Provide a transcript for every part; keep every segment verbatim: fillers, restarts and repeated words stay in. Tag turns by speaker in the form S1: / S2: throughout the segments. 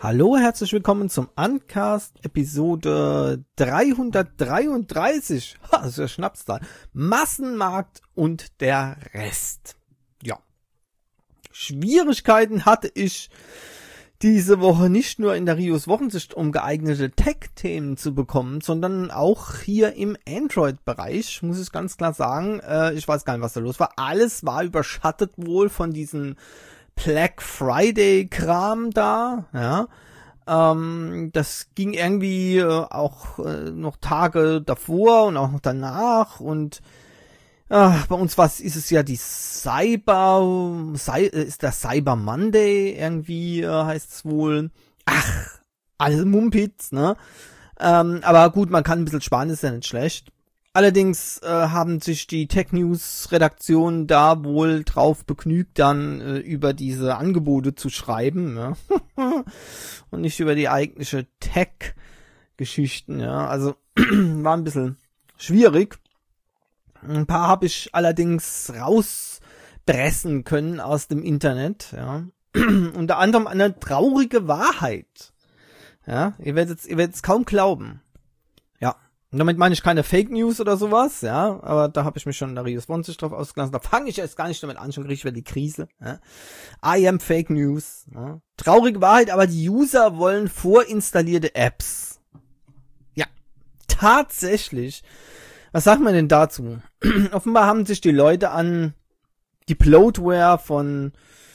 S1: Hallo, herzlich willkommen zum Uncast Episode dreihundertdreiunddreißig. Ha, das ist ja Schnapszahl. Massenmarkt und der Rest. Ja. Schwierigkeiten hatte ich diese Woche nicht nur in der Rios Wochensicht, um geeignete Tech-Themen zu bekommen, sondern auch hier im Android-Bereich, muss ich ganz klar sagen. Äh, ich weiß gar nicht, was da los war. Alles war überschattet wohl von diesen Black Friday Kram da, ja, ähm, das ging irgendwie äh, auch äh, noch Tage davor und auch noch danach und äh, bei uns was ist es ja die Cyber, Cy, äh, ist der Cyber Monday irgendwie, äh, heißt es wohl, ach, alles Mumpitz, ne, ähm, aber gut, man kann ein bisschen sparen, ist ja nicht schlecht. Allerdings äh, haben sich die Tech News Redaktionen da wohl drauf begnügt, dann äh, über diese Angebote zu schreiben, ja? Und nicht über die eigentliche Tech-Geschichten, ja. Also war ein bisschen schwierig. Ein paar habe ich allerdings rauspressen können aus dem Internet, ja. Unter anderem eine traurige Wahrheit. Ja, ihr werdet es ihr werdet es kaum glauben. Ja. Und damit meine ich keine Fake News oder sowas, ja, aber da habe ich mich schon in der Rios Wochensicht drauf ausgelassen. Da fange ich jetzt gar nicht damit an, schon kriege ich wieder die Krise. Ja. I am Fake News. Ja. Traurige Wahrheit, aber die User wollen vorinstallierte Apps. Ja, tatsächlich. Was sagt man denn dazu? Offenbar haben sich die Leute an die Bloatware von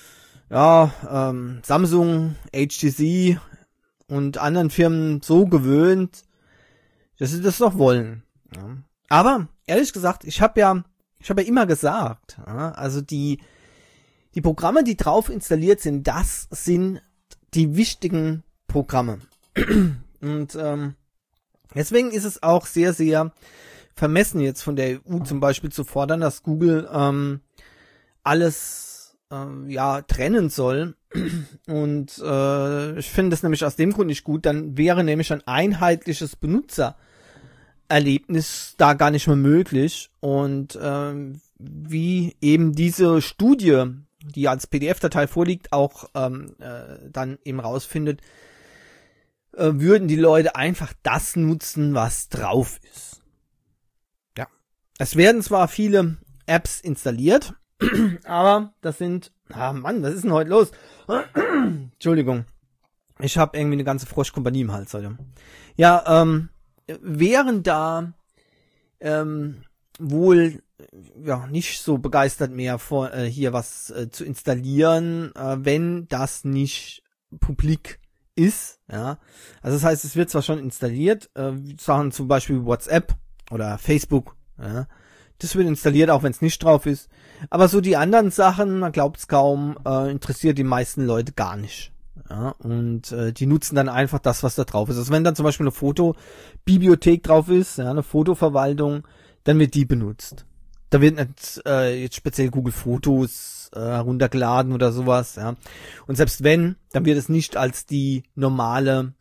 S1: ja, ähm, Samsung, H T C und anderen Firmen so gewöhnt, dass sie das doch wollen. Ja. Aber, ehrlich gesagt, ich habe ja, ich habe ja immer gesagt, ja, also die, die Programme, die drauf installiert sind, das sind die wichtigen Programme. Und ähm, deswegen ist es auch sehr, sehr vermessen jetzt von der E U zum Beispiel zu fordern, dass Google ähm, alles ähm, ja trennen soll. Und äh, ich finde das nämlich aus dem Grund nicht gut. Dann wäre nämlich ein einheitliches Benutzer Erlebnis da gar nicht mehr möglich und ähm, wie eben diese Studie, die als P D F-Datei vorliegt, auch ähm, äh, dann eben rausfindet, äh, würden die Leute einfach das nutzen, was drauf ist. Ja, es werden zwar viele Apps installiert, aber das sind, ah Mann, was ist denn heute los? Entschuldigung, ich habe irgendwie eine ganze Froschkompanie im Hals heute. Ja, ähm, wären da ähm, wohl ja nicht so begeistert mehr vor äh, hier was äh, zu installieren, äh, wenn das nicht publik ist, ja. Also das heißt, es wird zwar schon installiert, äh, Sachen zum Beispiel WhatsApp oder Facebook, ja. Das wird installiert, auch wenn es nicht drauf ist. Aber so die anderen Sachen, man glaubt es kaum, äh, interessiert die meisten Leute gar nicht. Ja, und äh, die nutzen dann einfach das, was da drauf ist. Also wenn dann zum Beispiel eine Fotobibliothek drauf ist, ja, eine Fotoverwaltung, dann wird die benutzt. Da wird nicht äh, jetzt speziell Google Fotos äh, heruntergeladen oder sowas, ja. Und selbst wenn, dann wird es nicht als die normale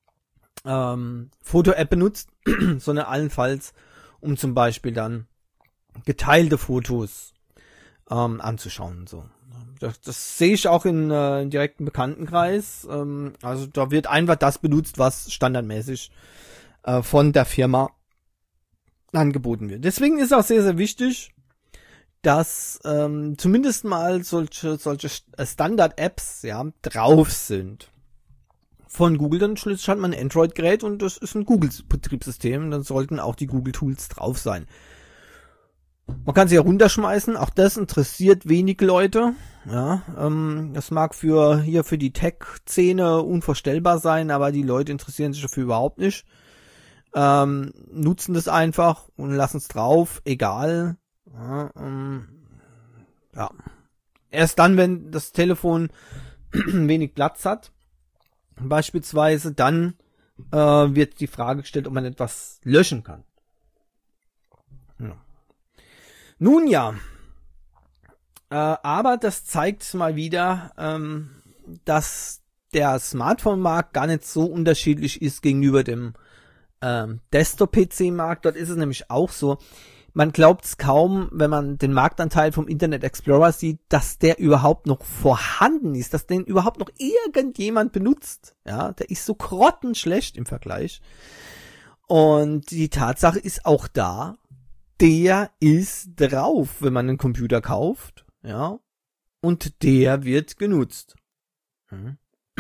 S1: ähm, Foto-App benutzt, sondern allenfalls, um zum Beispiel dann geteilte Fotos ähm, anzuschauen und so. Das, das sehe ich auch in äh, direkten Bekanntenkreis. Ähm, also da wird einfach das benutzt, was standardmäßig äh, von der Firma angeboten wird. Deswegen ist auch sehr, sehr wichtig, dass ähm, zumindest mal solche, solche Standard-Apps ja drauf sind. Von Google dann schließlich hat man ein Android-Gerät und das ist ein Google-Betriebssystem. Dann sollten auch die Google-Tools drauf sein. Man kann sie ja runterschmeißen, auch das interessiert wenig Leute. Ja, ähm, das mag für hier für die Tech-Szene unvorstellbar sein, aber die Leute interessieren sich dafür überhaupt nicht. Ähm, nutzen das einfach und lassen es drauf, egal. Ja, ähm, ja. Erst dann, wenn das Telefon wenig Platz hat, beispielsweise, dann äh, wird die Frage gestellt, ob man etwas löschen kann. Ja. Nun ja, äh, aber das zeigt mal wieder, ähm, dass der Smartphone-Markt gar nicht so unterschiedlich ist gegenüber dem ähm, Desktop-P C-Markt. Dort ist es nämlich auch so, man glaubt es kaum, wenn man den Marktanteil vom Internet Explorer sieht, dass der überhaupt noch vorhanden ist, dass den überhaupt noch irgendjemand benutzt. Ja, der ist so grottenschlecht im Vergleich. Und die Tatsache ist auch da, der ist drauf, wenn man einen Computer kauft, ja, und der wird genutzt. Hm.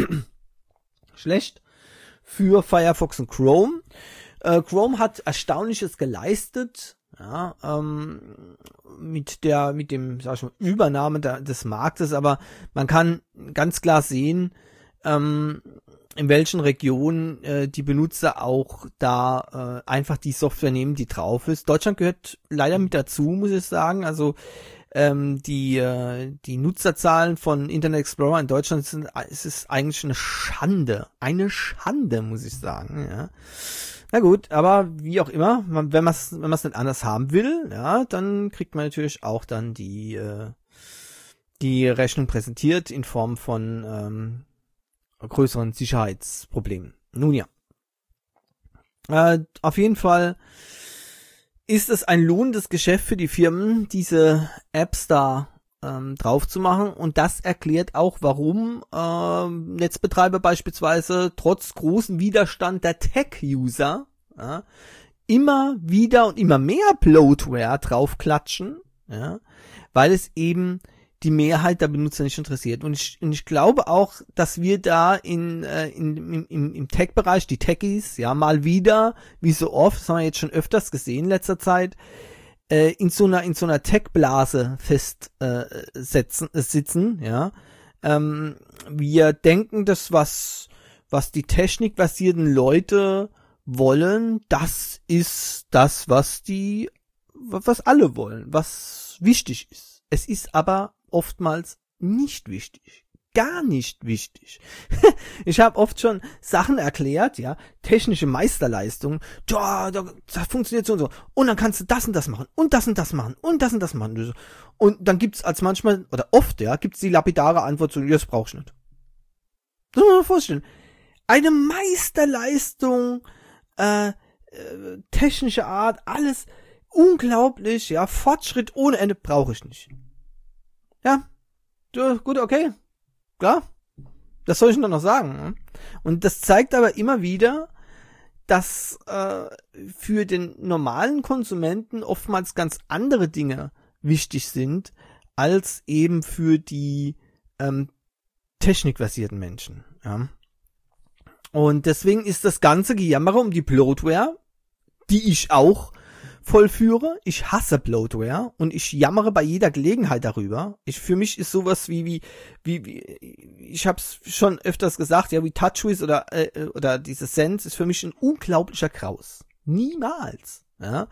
S1: Schlecht für Firefox und Chrome. Äh, Chrome hat Erstaunliches geleistet, ja, ähm, mit der, mit dem, sag ich mal, Übernahme der, des Marktes, aber man kann ganz klar sehen, ähm, in welchen Regionen äh, die Benutzer auch da äh, einfach die Software nehmen, die drauf ist. Deutschland gehört leider mit dazu, muss ich sagen. Also ähm, die äh, die Nutzerzahlen von Internet Explorer in Deutschland sind, es ist eigentlich eine Schande, eine Schande, muss ich sagen. Ja. Na gut, aber wie auch immer, man, wenn man es wenn man es nicht anders haben will, ja, dann kriegt man natürlich auch dann die äh, die Rechnung präsentiert in Form von ähm, größeren Sicherheitsproblemen. Nun ja. Äh, auf jeden Fall ist es ein lohnendes Geschäft für die Firmen, diese Apps da ähm, drauf zu machen. Und das erklärt auch, warum äh, Netzbetreiber beispielsweise trotz großen Widerstand der Tech-User ja, immer wieder und immer mehr Bloatware draufklatschen, ja, weil es eben die Mehrheit der Benutzer nicht interessiert. Und ich, und ich glaube auch, dass wir da in, äh, in, im, im, im Tech-Bereich, die Techies, ja, mal wieder, wie so oft, das haben wir jetzt schon öfters gesehen in letzter Zeit, äh, in so einer, in so einer Tech-Blase fest äh, setzen, äh, sitzen, ja. Ähm, wir denken, dass was, was die technikbasierten Leute wollen, das ist das, was die, was alle wollen, was wichtig ist. Es ist aber oftmals nicht wichtig. Gar nicht wichtig. Ich habe oft schon Sachen erklärt, ja, technische Meisterleistung, ja, das funktioniert so und so. Und dann kannst du das und das machen und das und das machen und das und das machen. Und dann gibt's als manchmal, oder oft, ja, gibt's die lapidare Antwort so, das brauchst du nicht. Das muss man sich vorstellen. Eine Meisterleistung, äh, äh, technische Art, alles unglaublich, ja, Fortschritt ohne Ende brauche ich nicht. Ja, gut, okay, klar, das soll ich nur noch sagen. Und das zeigt aber immer wieder, dass äh, für den normalen Konsumenten oftmals ganz andere Dinge wichtig sind, als eben für die ähm, technikbasierten Menschen. Ja. Und deswegen ist das ganze Gejammere um die Bloatware, die ich auch vollführe. Ich hasse Bloatware und ich jammere bei jeder Gelegenheit darüber. Ich, für mich ist sowas wie, wie, wie, wie ich hab's schon öfters gesagt, ja, wie TouchWiz oder, äh, oder diese Sense ist für mich ein unglaublicher Graus. Niemals, ja.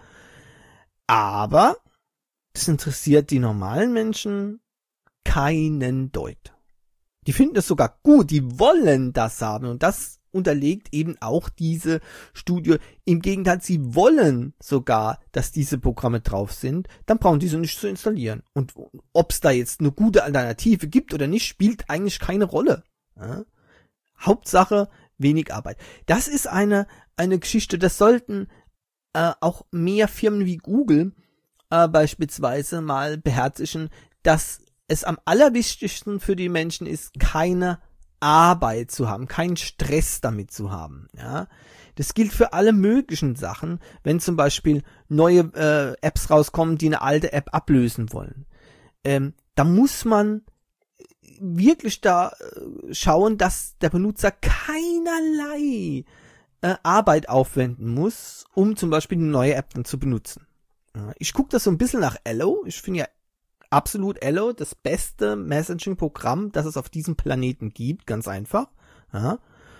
S1: Aber das interessiert die normalen Menschen keinen Deut. Die finden das sogar gut, die wollen das haben und das unterlegt eben auch diese Studie. Im Gegenteil, sie wollen sogar, dass diese Programme drauf sind, dann brauchen die sie nicht zu installieren. Und ob es da jetzt eine gute Alternative gibt oder nicht, spielt eigentlich keine Rolle. Ja? Hauptsache, wenig Arbeit. Das ist eine, eine Geschichte, das sollten äh, auch mehr Firmen wie Google äh, beispielsweise mal beherzigen, dass es am allerwichtigsten für die Menschen ist, keine Arbeit zu haben, keinen Stress damit zu haben. Ja, das gilt für alle möglichen Sachen, wenn zum Beispiel neue äh, Apps rauskommen, die eine alte App ablösen wollen. Ähm, da muss man wirklich da äh, schauen, dass der Benutzer keinerlei äh, Arbeit aufwenden muss, um zum Beispiel eine neue App dann zu benutzen. Ja, ich gucke das so ein bisschen nach Allo. Ich finde ja absolut Allo das beste Messaging-Programm, das es auf diesem Planeten gibt, ganz einfach. Ja.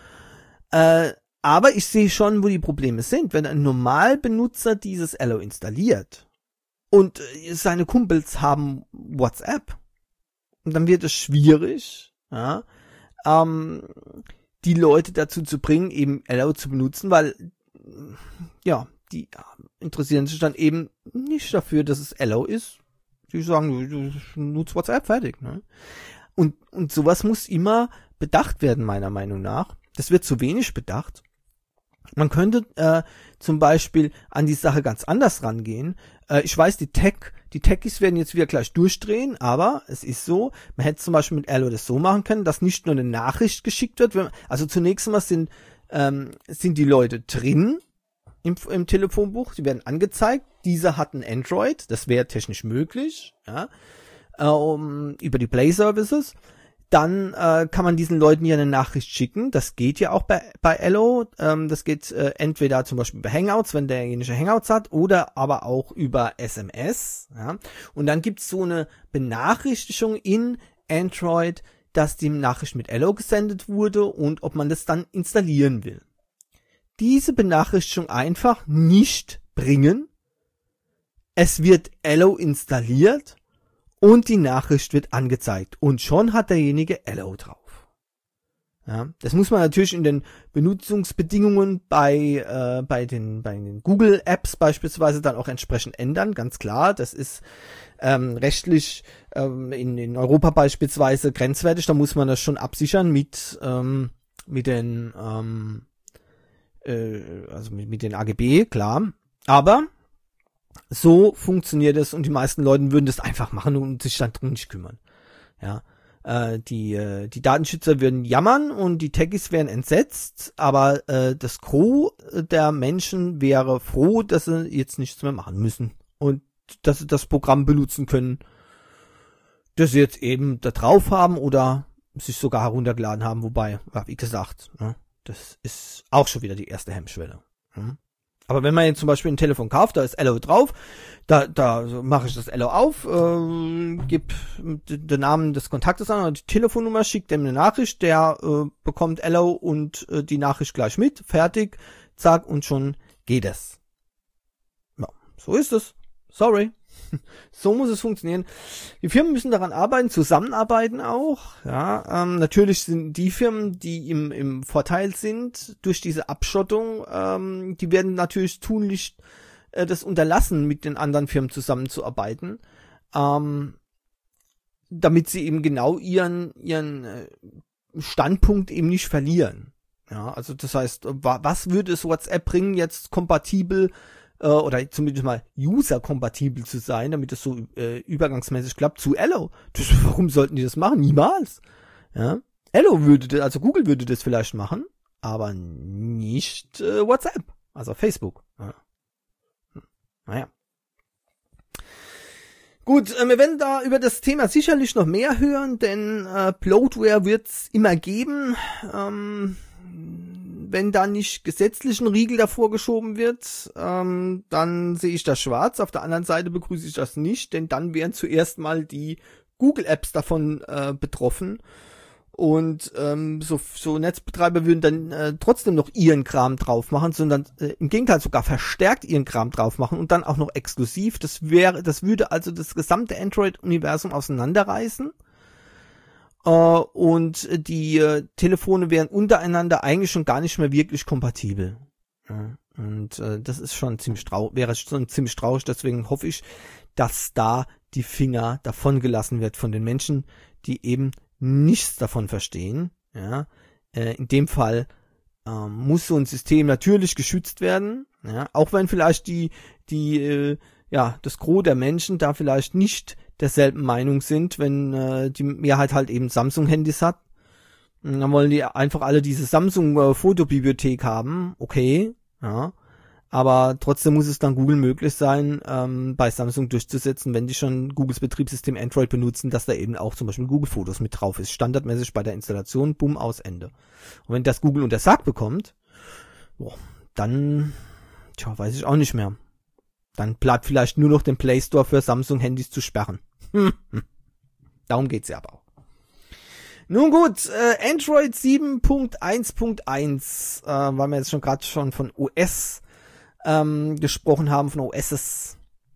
S1: Äh, aber ich sehe schon, wo die Probleme sind. Wenn ein Normalbenutzer dieses Allo installiert und äh, seine Kumpels haben WhatsApp, und dann wird es schwierig, ja, ähm, die Leute dazu zu bringen, eben Allo zu benutzen, weil ja, die interessieren sich dann eben nicht dafür, dass es Allo ist. Die sagen, du nutzt WhatsApp, fertig. Ne? Und, und sowas muss immer bedacht werden, meiner Meinung nach. Das wird zu wenig bedacht. Man könnte äh, zum Beispiel an die Sache ganz anders rangehen. Äh, ich weiß, die Tech, die Techies werden jetzt wieder gleich durchdrehen, aber es ist so, man hätte zum Beispiel mit Allo das so machen können, dass nicht nur eine Nachricht geschickt wird. Wenn, also zunächst einmal sind, ähm, sind die Leute drin im, im Telefonbuch, die werden angezeigt. Dieser hat ein Android, das wäre technisch möglich, ja, äh, um, über die Play Services. Dann äh, kann man diesen Leuten ja eine Nachricht schicken. Das geht ja auch bei bei Allo. Ähm, das geht äh, entweder zum Beispiel über Hangouts, wenn derjenige Hangouts hat, oder aber auch über S M S. Ja. Und dann gibt's so eine Benachrichtigung in Android, dass die Nachricht mit Allo gesendet wurde und ob man das dann installieren will. Diese Benachrichtigung einfach nicht bringen. Es wird Allo installiert. Und die Nachricht wird angezeigt. Und schon hat derjenige Allo drauf. Ja, das muss man natürlich in den Benutzungsbedingungen bei, äh, bei den, bei den Google Apps beispielsweise dann auch entsprechend ändern. Ganz klar, das ist ähm, rechtlich ähm, in, in Europa beispielsweise grenzwertig. Da muss man das schon absichern mit, ähm, mit den, ähm, äh, also mit, mit den A G B, klar. Aber so funktioniert es und die meisten Leute würden das einfach machen und sich dann drum nicht kümmern. Ja, äh, die äh, die Datenschützer würden jammern und die Techies wären entsetzt, aber äh, das Gros der Menschen wäre froh, dass sie jetzt nichts mehr machen müssen und dass sie das Programm benutzen können, das sie jetzt eben da drauf haben oder sich sogar heruntergeladen haben. Wobei, ja, wie gesagt, ne, das ist auch schon wieder die erste Hemmschwelle. Hm? Aber wenn man jetzt zum Beispiel ein Telefon kauft, da ist Allo drauf, da da mache ich das Allo auf, äh, gebe den Namen des Kontaktes an und die Telefonnummer, schickt dem eine Nachricht, der äh, bekommt Allo und äh, die Nachricht gleich mit, fertig, zack, und schon geht es. Ja, so ist es. Sorry. So muss es funktionieren. Die Firmen müssen daran arbeiten, zusammenarbeiten auch. Ja, ähm, natürlich sind die Firmen, die im, im Vorteil sind durch diese Abschottung, ähm, die werden natürlich tunlichst äh, das unterlassen, mit den anderen Firmen zusammenzuarbeiten, ähm, damit sie eben genau ihren ihren äh, Standpunkt eben nicht verlieren. Ja, also das heißt, was würde es WhatsApp bringen, jetzt kompatibel oder zumindest mal user-kompatibel zu sein, damit es so äh, übergangsmäßig klappt, zu Allo. Das, warum sollten die das machen? Niemals. Ja. Allo würde das, also Google würde das vielleicht machen, aber nicht äh, WhatsApp, also Facebook. Ja. Hm. Naja. Gut, äh, wir werden da über das Thema sicherlich noch mehr hören, denn äh, Bloatware wird's immer geben. Ähm, Wenn da nicht gesetzlichen Riegel davor geschoben wird, ähm, dann sehe ich das schwarz. Auf der anderen Seite begrüße ich das nicht, denn dann wären zuerst mal die Google-Apps davon äh, betroffen. Und ähm, so, so Netzbetreiber würden dann äh, trotzdem noch ihren Kram drauf machen, sondern äh, im Gegenteil sogar verstärkt ihren Kram drauf machen und dann auch noch exklusiv. Das wäre, das würde also das gesamte Android-Universum auseinanderreißen. Uh, und die uh, Telefone wären untereinander eigentlich schon gar nicht mehr wirklich kompatibel. Ja, und uh, das ist schon ziemlich traurig, wäre schon ziemlich traurig, deswegen hoffe ich, dass da die Finger davon gelassen wird von den Menschen, die eben nichts davon verstehen. Ja, äh, in dem Fall äh, muss so ein System natürlich geschützt werden, ja, auch wenn vielleicht die, die, äh, ja, das Gros der Menschen da vielleicht nicht derselben Meinung sind, wenn äh, die Mehrheit halt eben Samsung-Handys hat. Und dann wollen die einfach alle diese Samsung-Fotobibliothek haben, okay, ja, aber trotzdem muss es dann Google möglich sein, ähm, bei Samsung durchzusetzen, wenn die schon Googles Betriebssystem Android benutzen, dass da eben auch zum Beispiel Google-Fotos mit drauf ist, standardmäßig bei der Installation, bumm, aus, Ende. Und wenn das Google untersagt bekommt, boah, dann, tja, weiß ich auch nicht mehr. Dann bleibt vielleicht nur noch den Play Store für Samsung-Handys zu sperren. Hm. Darum geht's ja aber auch. Nun gut, äh, Android sieben Punkt eins Punkt eins, äh, weil wir jetzt schon gerade schon von O S ähm, gesprochen haben, von O Ss,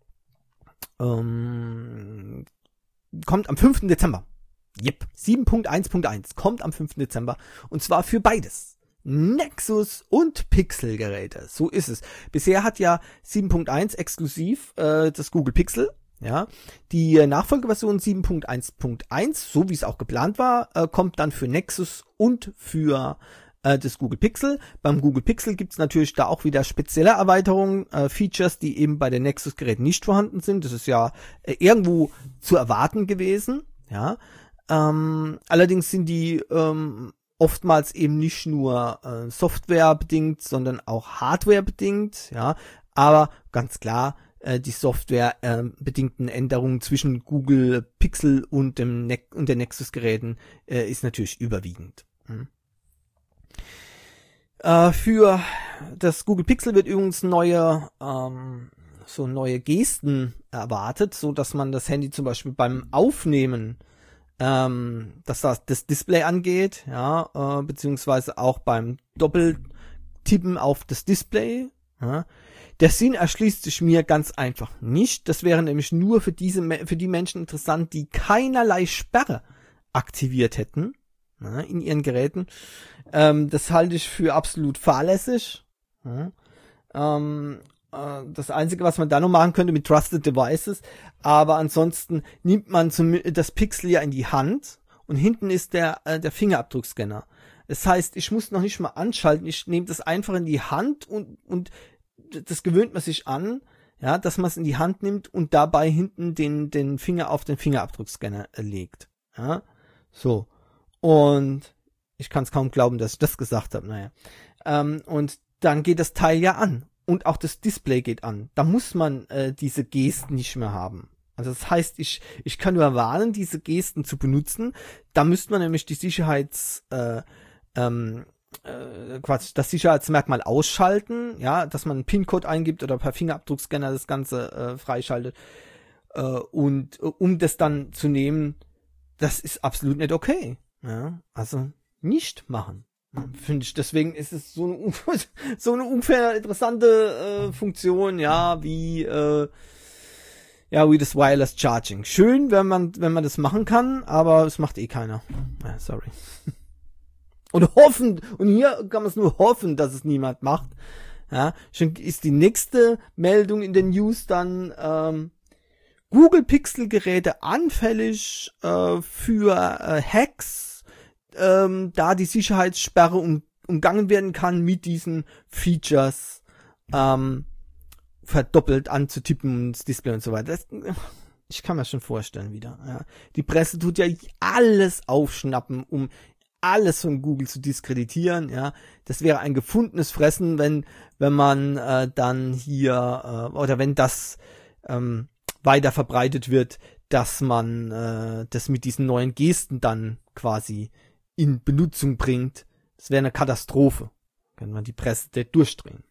S1: ähm, kommt am fünften Dezember. Yep, sieben Punkt eins Punkt eins kommt am fünften Dezember und zwar für beides. Nexus und Pixel-Geräte. So ist es. Bisher hat ja sieben Punkt eins exklusiv äh, das Google Pixel. Ja, die äh, Nachfolgeversion sieben Punkt eins Punkt eins, so wie es auch geplant war, äh, kommt dann für Nexus und für äh, das Google Pixel. Beim Google Pixel gibt's natürlich da auch wieder spezielle Erweiterungen, äh, Features, die eben bei den Nexus-Geräten nicht vorhanden sind. Das ist ja äh, irgendwo zu erwarten gewesen, ja. Ähm, allerdings sind die ähm, oftmals eben nicht nur äh, Software-bedingt, sondern auch Hardware-bedingt, ja. Aber ganz klar, äh, die Software-bedingten äh, Änderungen zwischen Google Pixel und dem ne- und den Nexus-Geräten äh, ist natürlich überwiegend. Hm. Äh, für das Google Pixel wird übrigens neue ähm, so neue Gesten erwartet, so dass man das Handy zum Beispiel beim Aufnehmen, ähm, dass das, das Display angeht, ja, äh, beziehungsweise auch beim Doppeltippen auf das Display. Ja. Der Sinn erschließt sich mir ganz einfach nicht. Das wäre nämlich nur für diese für die Menschen interessant, die keinerlei Sperre aktiviert hätten, ja, in ihren Geräten. Ähm, das halte ich für absolut fahrlässig. Ja. Ähm, Das Einzige, was man da noch machen könnte mit Trusted Devices, aber ansonsten nimmt man zum, das Pixel ja in die Hand und hinten ist der, äh, der Fingerabdruckscanner. Das heißt, ich muss noch nicht mal anschalten, ich nehme das einfach in die Hand und, und das gewöhnt man sich an, ja, dass man es in die Hand nimmt und dabei hinten den, den Finger auf den Fingerabdruckscanner äh, legt. Ja, so. Und ich kann es kaum glauben, dass ich das gesagt habe, naja. Ähm, und dann geht das Teil ja an. Und auch das Display geht an. Da muss man äh, diese Gesten nicht mehr haben. Also das heißt, ich ich kann nur warnen, diese Gesten zu benutzen. Da müsste man nämlich die Sicherheits äh, ähm, äh, quasi das Sicherheitsmerkmal ausschalten, ja, dass man einen PIN-Code eingibt oder per Fingerabdruckscanner das Ganze äh, freischaltet. Äh, und äh, um das dann zu nehmen, das ist absolut nicht okay. Ja, also nicht machen. Finde ich, deswegen ist es so eine, so eine ungefähr interessante äh, Funktion, ja, wie äh, ja, wie das Wireless Charging. Schön, wenn man wenn man das machen kann, aber es macht eh keiner. Ja, sorry. Und hoffen, und hier kann man es nur hoffen, dass es niemand macht. Ja, schon ist die nächste Meldung in den News dann ähm, Google Pixel Geräte anfällig äh, für äh, Hacks, Ähm, da die Sicherheitssperre um, umgangen werden kann mit diesen Features, ähm, verdoppelt anzutippen und das Display und so weiter. Das, ich kann mir schon vorstellen wieder. Ja. Die Presse tut ja alles aufschnappen, um alles von Google zu diskreditieren. Ja, das wäre ein gefundenes Fressen, wenn wenn man äh, dann hier äh, oder wenn das ähm, weiter verbreitet wird, dass man äh, das mit diesen neuen Gesten dann quasi in Benutzung bringt. Das wäre eine Katastrophe. Kann man die Presse durchdrehen.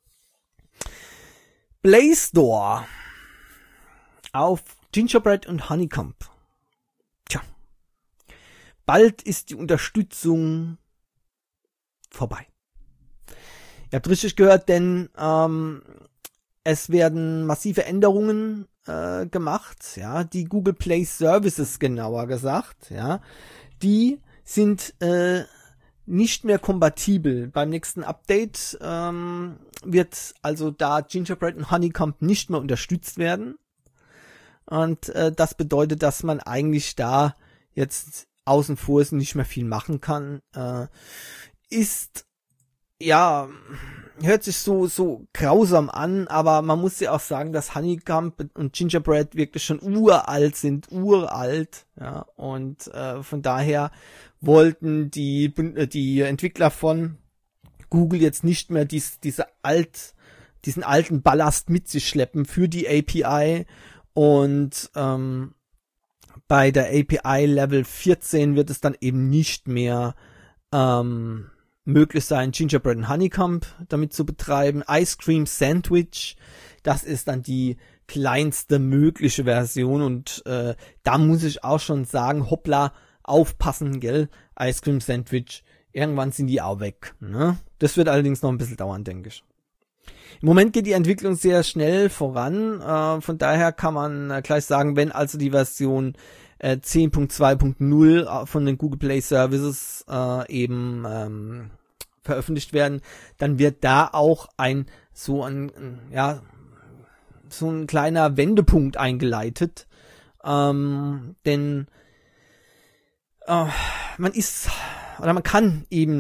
S1: Play Store auf Gingerbread und Honeycomb. Tja. Bald ist die Unterstützung vorbei. Ihr habt richtig gehört, denn ähm, es werden massive Änderungen äh, gemacht, ja, die Google Play Services genauer gesagt, ja, die sind äh, nicht mehr kompatibel. Beim nächsten Update ähm, wird also da Gingerbread und Honeycomb nicht mehr unterstützt werden. Und äh, das bedeutet, dass man eigentlich da jetzt außen vor ist und nicht mehr viel machen kann. Äh, ist, ja, hört sich so so grausam an, aber man muss ja auch sagen, dass Honeycomb und Gingerbread wirklich schon uralt sind, uralt, ja, und äh, von daher wollten die die Entwickler von Google jetzt nicht mehr dies, diese alt diesen alten Ballast mit sich schleppen für die A P I und ähm, bei der A P I Level vierzehn wird es dann eben nicht mehr ähm, möglich sein, Gingerbread und Honeycomb damit zu betreiben. Ice Cream Sandwich, das ist dann die kleinste mögliche Version und äh, da muss ich auch schon sagen, hoppla, aufpassen, gell, Ice Cream Sandwich, irgendwann sind die auch weg, ne? Das wird allerdings noch ein bisschen dauern, denke ich. Im Moment geht die Entwicklung sehr schnell voran, äh, von daher kann man äh, gleich sagen, wenn also die Version äh, zehn Punkt zwei Punkt null von den Google Play Services äh, eben ähm, veröffentlicht werden, dann wird da auch ein so ein ja so ein kleiner Wendepunkt eingeleitet, ähm, denn äh, man ist oder man kann eben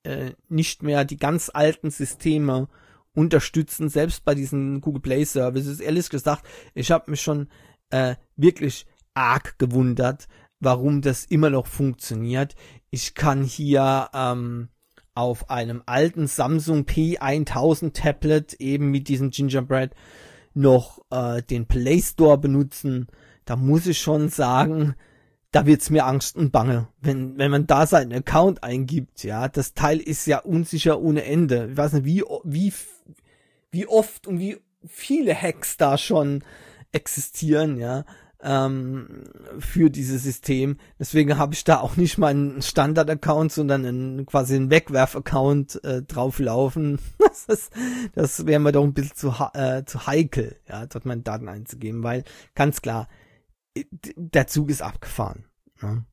S1: äh, nicht mehr die ganz alten Systeme unterstützen, selbst bei diesen Google Play Services. Ehrlich gesagt, ich habe mich schon äh, wirklich arg gewundert, warum das immer noch funktioniert. Ich kann hier ähm, auf einem alten Samsung P tausend Tablet eben mit diesem Gingerbread noch äh, den Play Store benutzen. Da muss ich schon sagen, da wird's mir Angst und Bange, wenn wenn man da seinen Account eingibt. Ja, das Teil ist ja unsicher ohne Ende. Ich weiß nicht, wie wie wie oft und wie viele Hacks da schon existieren, ja, ähm, für dieses System. Deswegen habe ich da auch nicht meinen Standard-Account, sondern einen, quasi einen Wegwerf-Account äh, drauflaufen. Das ist, das wäre mir doch ein bisschen zu, äh, zu heikel, ja, dort meine Daten einzugeben, weil ganz klar, der Zug ist abgefahren. Ja,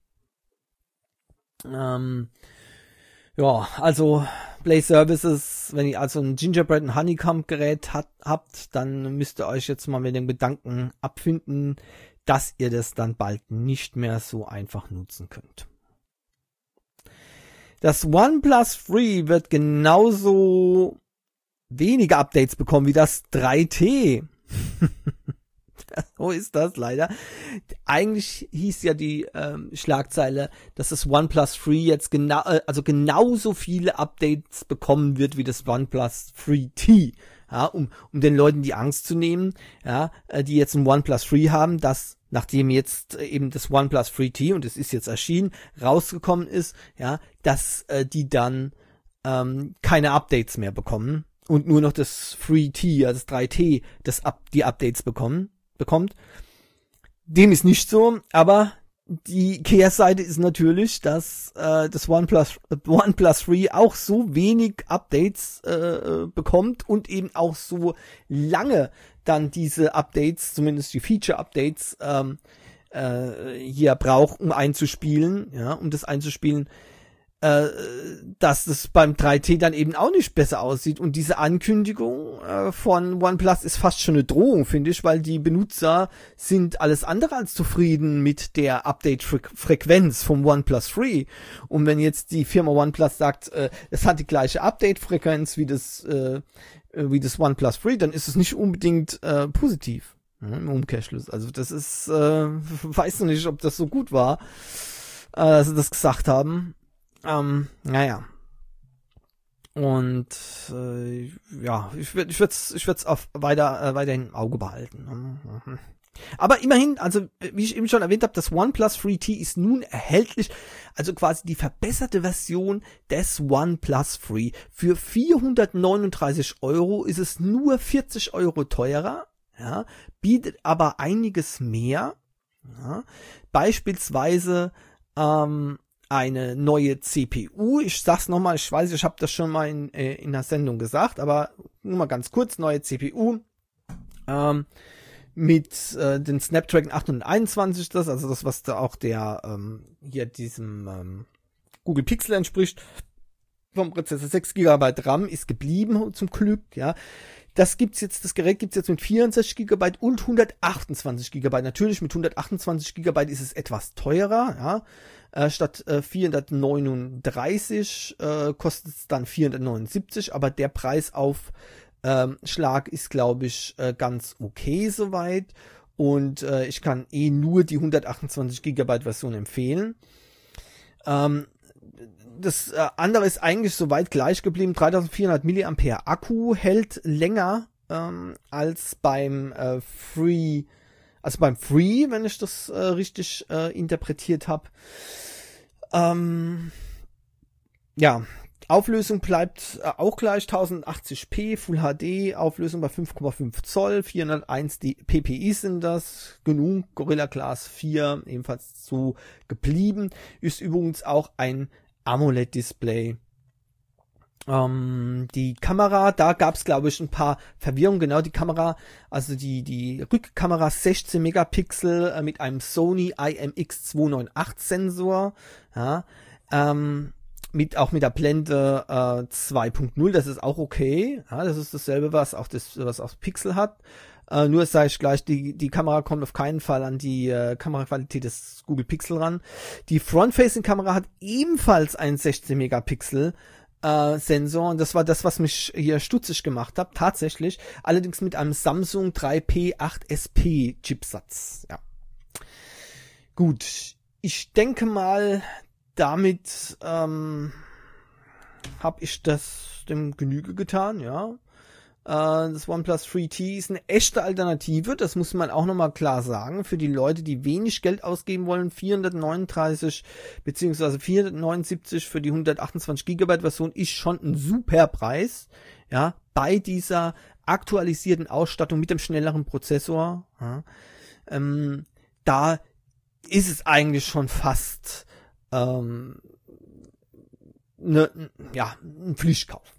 S1: ähm, ja also Play Services, wenn ihr also ein Gingerbread und Honeycomb Gerät hat, habt, dann müsst ihr euch jetzt mal mit dem Gedanken abfinden, dass ihr das dann bald nicht mehr so einfach nutzen könnt. Das OnePlus Three wird genauso wenige Updates bekommen wie das drei T. So ist das leider. Eigentlich hieß ja die ähm, Schlagzeile, dass das OnePlus Three jetzt genau, äh, also genauso viele Updates bekommen wird wie das OnePlus Three T. Ja, um, um den Leuten die Angst zu nehmen, ja, äh, die jetzt ein OnePlus Three haben, dass nachdem jetzt äh, eben das OnePlus Three T, und es ist jetzt erschienen, rausgekommen ist, ja, dass äh, die dann ähm, keine Updates mehr bekommen und nur noch das Three T, also das drei T, das Up, die Updates bekommen. bekommt. Dem ist nicht so, aber die Kehrseite ist natürlich, dass äh, das OnePlus äh, OnePlus Three auch so wenig Updates äh, bekommt und eben auch so lange dann diese Updates, zumindest die Feature-Updates, ähm, äh, hier braucht, um einzuspielen, ja, um das einzuspielen, äh, dass das beim drei T dann eben auch nicht besser aussieht. Und diese Ankündigung äh, von OnePlus ist fast schon eine Drohung, finde ich, weil die Benutzer sind alles andere als zufrieden mit der Update-Frequenz vom OnePlus Three. Und wenn jetzt die Firma OnePlus sagt, äh, es hat die gleiche Update-Frequenz wie das äh, wie das OnePlus Three, dann ist es nicht unbedingt äh, positiv, ja, im Umkehrschluss. Also das ist, äh, weiß noch nicht, ob das so gut war, äh, dass sie das gesagt haben. Ähm, naja. Und äh, ja, ich würde ich würde ich würde es auf weiter äh, weiterhin im Auge behalten. Aber immerhin, also wie ich eben schon erwähnt habe, das OnePlus Three T ist nun erhältlich, also quasi die verbesserte Version des OnePlus Three. Für vierhundertneununddreißig Euro ist es nur vierzig Euro teurer, ja, bietet aber einiges mehr. Ja, beispielsweise ähm, eine neue C P U. Ich sag's nochmal, ich weiß, ich habe das schon mal in, äh, in der Sendung gesagt, aber nur mal ganz kurz, neue C P U ähm, mit äh, den Snapdragon achthunderteinundzwanzig, das, also das, was da auch der ähm, hier diesem ähm, Google Pixel entspricht, vom Prozessor sechs Gigabyte RAM ist geblieben, zum Glück, ja. Das gibt's jetzt, das Gerät gibt's jetzt mit vierundsechzig Gigabyte und hundertachtundzwanzig Gigabyte. Natürlich mit hundertachtundzwanzig Gigabyte ist es etwas teurer, ja. Äh, statt äh, vierhundertneununddreißig äh, kostet es dann vierhundertneunundsiebzig, aber der Preisaufschlag ähm, ist, glaube ich, äh, ganz okay soweit. Und äh, ich kann eh nur die hundertachtundzwanzig Gigabyte Version empfehlen. Ähm, Das äh, andere ist eigentlich soweit gleich geblieben. dreitausendvierhundert Milliampere Akku hält länger ähm, als beim äh, Free, also beim Free, wenn ich das äh, richtig äh, interpretiert habe. Ähm, ja, Auflösung bleibt äh, auch gleich tausendachtzig p, Full H D, Auflösung bei fünf Komma fünf Zoll, vierhunderteins p p i sind das, genug, Gorilla Glass vier ebenfalls so geblieben. Ist übrigens auch ein AMOLED-Display. Ähm, die Kamera, da gab es, glaube ich, ein paar Verwirrungen. Genau, die Kamera, also die die Rückkamera sechzehn Megapixel äh, mit einem Sony I M X zweihunderachtzig Sensor, ja, ähm, mit auch mit der Blende äh, zwei Punkt null, das ist auch okay. Ja, das ist dasselbe, was auch das was auch Pixel hat. Uh, nur sage ich gleich, die, die Kamera kommt auf keinen Fall an die äh, Kameraqualität des Google Pixel ran. Die Front-Facing-Kamera hat ebenfalls einen sechzehn Megapixel äh, Sensor, und das war das, was mich hier stutzig gemacht hat, tatsächlich, allerdings mit einem Samsung drei P acht S P Chipsatz, ja. Gut, ich denke mal, damit ähm, habe ich das dem Genüge getan, ja. Äh, das OnePlus drei T ist eine echte Alternative, das muss man auch nochmal klar sagen, für die Leute, die wenig Geld ausgeben wollen. Vierhundertneununddreißig beziehungsweise vierhundertneunundsiebzig für die hundertachtundzwanzig Gigabyte Version ist schon ein super Preis, ja, bei dieser aktualisierten Ausstattung mit dem schnelleren Prozessor, ja. Ähm, da ist es eigentlich schon fast ähm, ne, ja, ein Pflichtkauf.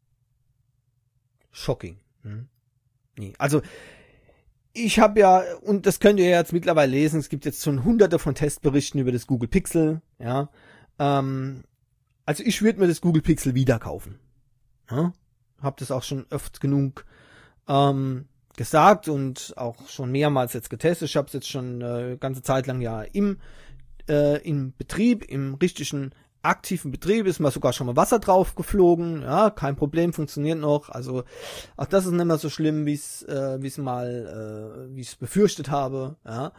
S1: Shocking. Hm. Nee. Also ich habe ja, und das könnt ihr ja jetzt mittlerweile lesen, es gibt jetzt schon hunderte von Testberichten über das Google Pixel, ja. Ähm, also ich würde mir das Google Pixel wieder kaufen. Ja? Hab das auch schon oft genug ähm, gesagt und auch schon mehrmals jetzt getestet. Ich habe es jetzt schon äh, ganze Zeit lang ja im äh, im Betrieb, im richtigen aktiven Betrieb, ist mal sogar schon mal Wasser drauf geflogen, ja, kein Problem, funktioniert noch. Also auch das ist nicht mehr so schlimm, wie es äh, wie es mal äh, wie ich es befürchtet habe, ja.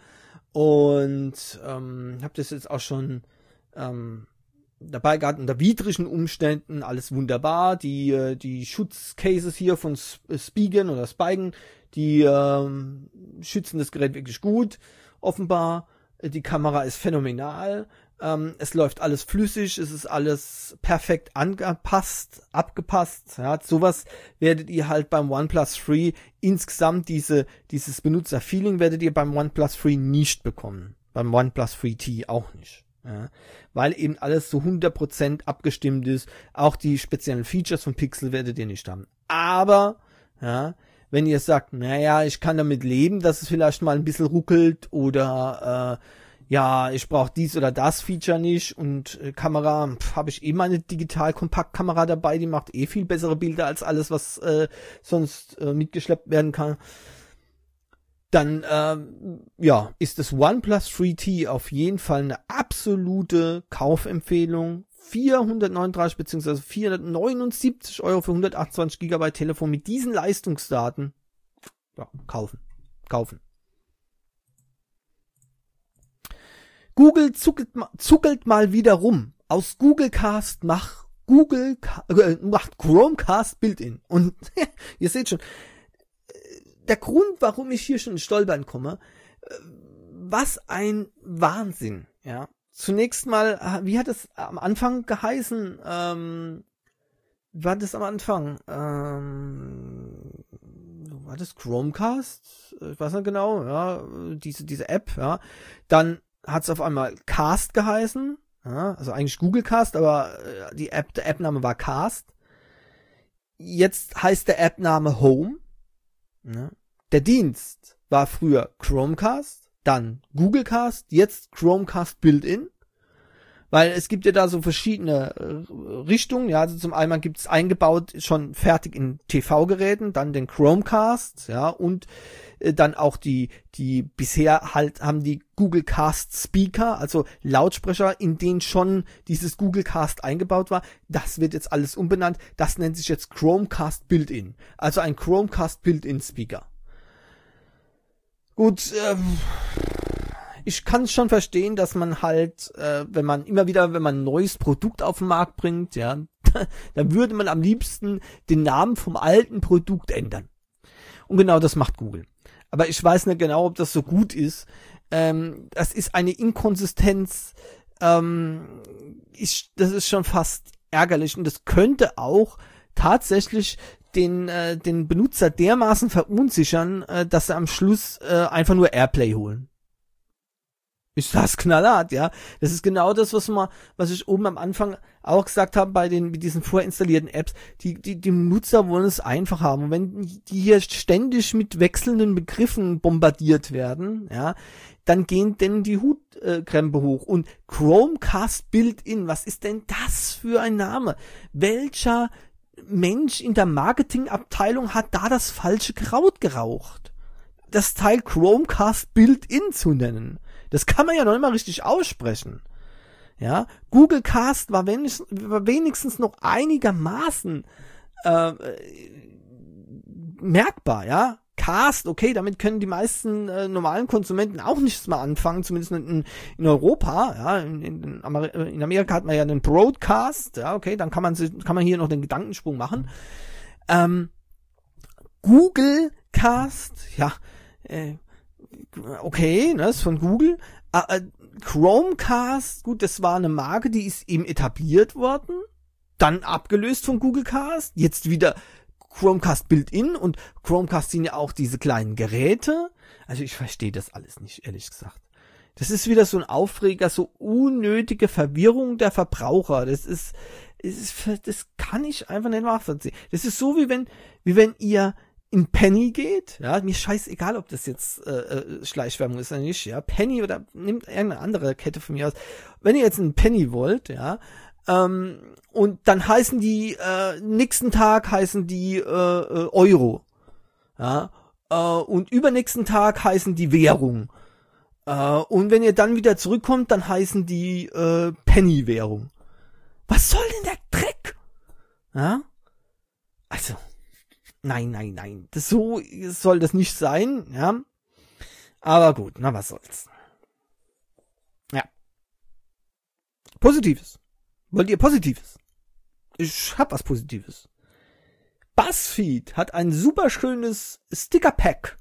S1: Und ähm, habe das jetzt auch schon ähm, dabei gehabt unter widrigen Umständen, alles wunderbar. Die äh, die Schutzcases hier von Spigen oder Spigen, die ähm, schützen das Gerät wirklich gut, offenbar. Die Kamera ist phänomenal. Ähm, es läuft alles flüssig, es ist alles perfekt angepasst, abgepasst. Ja, sowas werdet ihr halt beim OnePlus drei insgesamt, diese dieses Benutzerfeeling werdet ihr beim OnePlus drei nicht bekommen. Beim OnePlus drei T auch nicht. Ja, weil eben alles so hundert Prozent abgestimmt ist. Auch die speziellen Features von Pixel werdet ihr nicht haben. Aber, ja, wenn ihr sagt, naja, ich kann damit leben, dass es vielleicht mal ein bisschen ruckelt oder äh, ja, ich brauche dies oder das Feature nicht und äh, Kamera, habe ich eh meine Digital-Kompaktkamera dabei, die macht eh viel bessere Bilder als alles, was äh, sonst äh, mitgeschleppt werden kann. Dann äh, ja, ist das OnePlus drei T auf jeden Fall eine absolute Kaufempfehlung. vierhundertneununddreißig bzw. vierhundertneunundsiebzig Euro für hundertachtundzwanzig Gigabyte Telefon mit diesen Leistungsdaten. Ja, kaufen. Kaufen. Google zuckelt, zuckelt mal wieder rum. Aus Google Cast macht Google äh, macht Chromecast Built-in. Und ihr seht schon, der Grund, warum ich hier schon in Stolpern komme, was ein Wahnsinn, ja. Zunächst mal, wie hat es am Anfang geheißen? Ähm, war das am Anfang? Ähm, war das Chromecast? Ich weiß nicht genau, ja, diese, diese App, ja. Dann hat es auf einmal Cast geheißen, ja, also eigentlich Google Cast, aber die App, der App-Name war Cast. Jetzt heißt der App-Name Home. Ja. Der Dienst war früher Chromecast, dann Google Cast, jetzt Chromecast Built-in. Weil es gibt ja da so verschiedene Richtungen, ja, also zum einen gibt es eingebaut schon fertig in T V-Geräten, dann den Chromecast, ja, und äh, dann auch die, die bisher halt haben die Google Cast Speaker, also Lautsprecher, in denen schon dieses Google Cast eingebaut war. Das wird jetzt alles umbenannt, das nennt sich jetzt Chromecast Built-in, also ein Chromecast Built-in Speaker. Gut, ähm, ich kann schon verstehen, dass man halt, äh, wenn man immer wieder, wenn man ein neues Produkt auf den Markt bringt, ja, dann würde man am liebsten den Namen vom alten Produkt ändern. Und genau das macht Google. Aber ich weiß nicht genau, ob das so gut ist. Ähm, das ist eine Inkonsistenz, ähm, ich, das ist schon fast ärgerlich und das könnte auch tatsächlich den äh, den Benutzer dermaßen verunsichern, äh, dass sie am Schluss äh, einfach nur Airplay holen. Ist das knallhart, ja? Das ist genau das, was man, was ich oben am Anfang auch gesagt habe bei den mit diesen vorinstallierten Apps. Die die die Nutzer wollen es einfach haben. Und wenn die hier ständig mit wechselnden Begriffen bombardiert werden, ja, dann gehen denn die Hutkrempe hoch. Und Chromecast Built-in, was ist denn das für ein Name? Welcher Mensch in der Marketingabteilung hat da das falsche Kraut geraucht? Das Teil Chromecast Built-in zu nennen. Das kann man ja noch nicht mal richtig aussprechen. Ja, Google Cast war wenigstens, war wenigstens noch einigermaßen äh, merkbar, ja. Cast, okay, damit können die meisten äh, normalen Konsumenten auch nichts mehr anfangen, zumindest in, in Europa, ja, in, in, Ameri- in Amerika hat man ja den Broadcast, ja, okay, dann kann man kann man hier noch den Gedankensprung machen. Ähm, Google Cast, ja, äh, okay, ne, ist von Google. Äh, Chromecast, gut, das war eine Marke, die ist eben etabliert worden, dann abgelöst von Google Cast, jetzt wieder Chromecast Built-in und Chromecast sind ja auch diese kleinen Geräte. Also ich verstehe das alles nicht, ehrlich gesagt. Das ist wieder so ein Aufreger, so unnötige Verwirrung der Verbraucher. Das ist, ist das kann ich einfach nicht nachvollziehen. Das ist so wie wenn, wie wenn ihr in Penny geht, ja, mir scheißegal, ob das jetzt äh, Schleichwerbung ist oder nicht, ja, Penny oder nimmt irgendeine andere Kette von mir aus. Wenn ihr jetzt einen Penny wollt, ja, ähm, und dann heißen die, äh, nächsten Tag heißen die äh, äh, Euro, ja, äh, und übernächsten Tag heißen die Währung. Äh, und wenn ihr dann wieder zurückkommt, dann heißen die äh, Penny-Währung. Was soll denn der Dreck? Ja, also, nein, nein, nein. Das so soll das nicht sein, ja. Aber gut, na was soll's. Ja. Positives. Wollt ihr Positives? Ich hab was Positives. BuzzFeed hat ein super schönes Sticker-Pack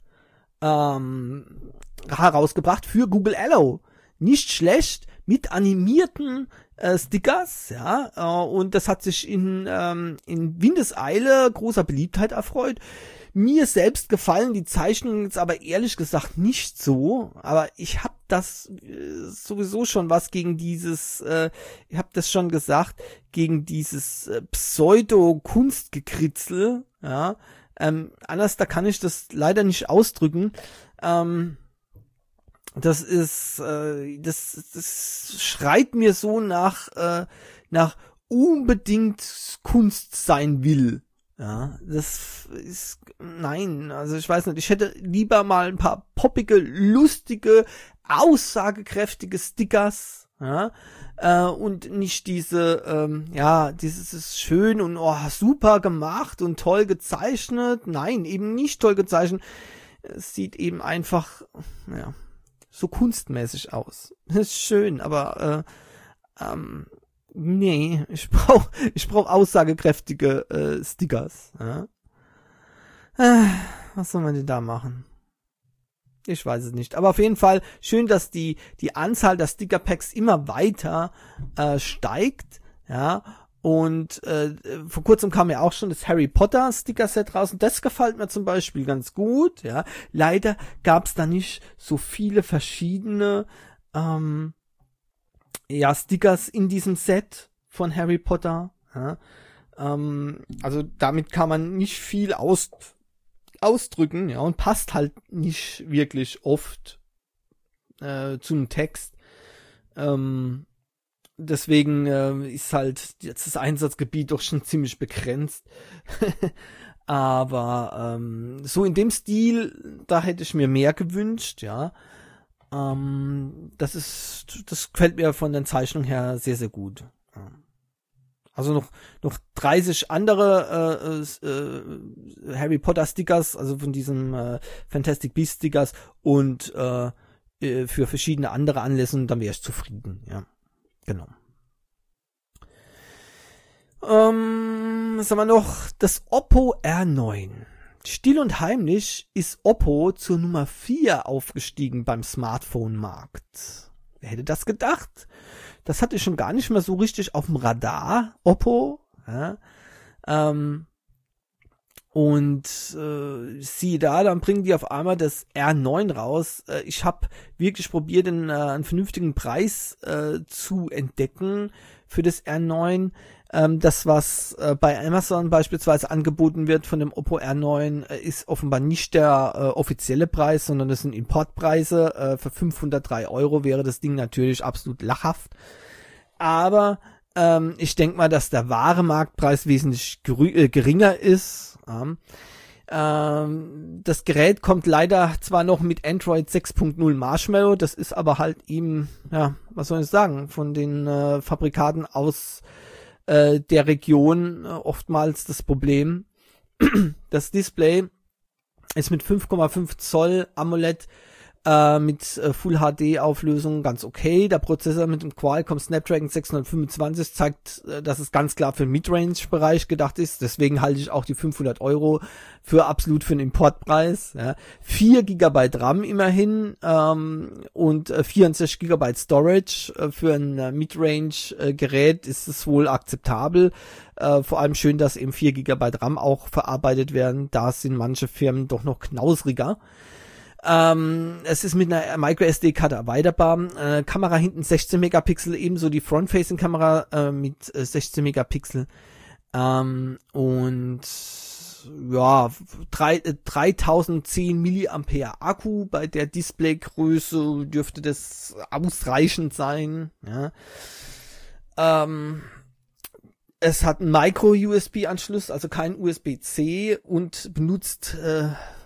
S1: ähm, herausgebracht für Google Allo. Nicht schlecht, mit animierten äh, Stickers, ja, äh, und das hat sich in, ähm, in Windeseile großer Beliebtheit erfreut. Mir selbst gefallen die Zeichnungen jetzt aber ehrlich gesagt nicht so, aber ich habe das äh, sowieso schon was gegen dieses, äh, ich habe das schon gesagt, gegen dieses äh, Pseudo-Kunstgekritzel, ja, ähm, anders, da kann ich das leider nicht ausdrücken, ähm, das ist, äh, das, das schreit mir so nach, äh, nach unbedingt Kunst sein will. Ja, das ist, nein, also ich weiß nicht, ich hätte lieber mal ein paar poppige, lustige, aussagekräftige Stickers, ja, äh, und nicht diese, ähm, ja, dieses ist schön und oh, super gemacht und toll gezeichnet. Nein, eben nicht toll gezeichnet. Es sieht eben einfach, ja, so kunstmäßig aus. Das ist schön, aber, äh, ähm, nee, ich brauch, ich brauch aussagekräftige äh, Stickers. Ja? Äh, was soll man denn da machen? Ich weiß es nicht. Aber auf jeden Fall schön, dass die die Anzahl der Sticker-Packs immer weiter äh, steigt. Ja. Und äh, vor kurzem kam ja auch schon das Harry Potter Sticker-Set raus. Und das gefällt mir zum Beispiel ganz gut. Ja. Leider gab es da nicht so viele verschiedene ähm, ja, Stickers in diesem Set von Harry Potter. Ja. Ähm, also damit kann man nicht viel aus, ausdrücken, ja, und passt halt nicht wirklich oft äh, zum Text. Ähm, deswegen äh, ist halt jetzt das Einsatzgebiet doch schon ziemlich begrenzt. Aber ähm, so in dem Stil, da hätte ich mir mehr gewünscht, ja. Ähm, das ist, das gefällt mir von den Zeichnungen her sehr, sehr gut. Also noch, noch dreißig andere äh, äh, Harry Potter Stickers, also von diesem äh, Fantastic Beasts Stickers und äh, für verschiedene andere Anlässe, und dann wäre ich zufrieden, ja. Genau. Ähm, was haben wir noch? Das Oppo R neun. Still und heimlich ist Oppo zur Nummer vier aufgestiegen beim Smartphone-Markt. Wer hätte das gedacht? Das hatte ich schon gar nicht mehr so richtig auf dem Radar, Oppo. Ja, ähm, und äh, siehe da, dann bringen die auf einmal das R neun raus. Äh, ich habe wirklich probiert, einen, äh, einen vernünftigen Preis äh, zu entdecken für das R neun. Ähm, das, was äh, bei Amazon beispielsweise angeboten wird von dem Oppo R neun, äh, ist offenbar nicht der äh, offizielle Preis, sondern das sind Importpreise. Äh, für fünfhundertdrei Euro wäre das Ding natürlich absolut lachhaft. Aber ähm, ich denke mal, dass der wahre Marktpreis wesentlich gerü- äh, geringer ist. Ja. Ähm, das Gerät kommt leider zwar noch mit Android sechs Punkt null Marshmallow, das ist aber halt eben, ja, was soll ich sagen, von den äh, Fabrikaten aus äh, der Region äh, oftmals das Problem. Das Display ist mit fünf Komma fünf Zoll AMOLED äh, mit äh, Full H D Auflösung ganz okay. Der Prozessor mit dem Qualcomm Snapdragon sechshundertfünfundzwanzig zeigt, äh, dass es ganz klar für den Midrange-Bereich gedacht ist. Deswegen halte ich auch die fünfhundert Euro für absolut für einen Importpreis. Ja. vier Gigabyte RAM immerhin ähm, und äh, vierundsechzig Gigabyte Storage äh, für ein äh, Midrange-Gerät ist es wohl akzeptabel. Äh, vor allem schön, dass eben vier Gigabyte RAM auch verarbeitet werden. Da sind manche Firmen doch noch knausriger. Ähm, es ist mit einer Micro-S D-Karte erweiterbar. Äh, Kamera hinten sechzehn Megapixel, ebenso die Front-Facing-Kamera äh, mit äh, sechzehn Megapixel. Ähm, und ja, drei, äh, dreitausendzehn Milliampere Akku. Bei der Displaygröße dürfte das ausreichend sein. Ja. Ähm, es hat einen Micro-U S B-Anschluss, also kein U S B C und benutzt äh,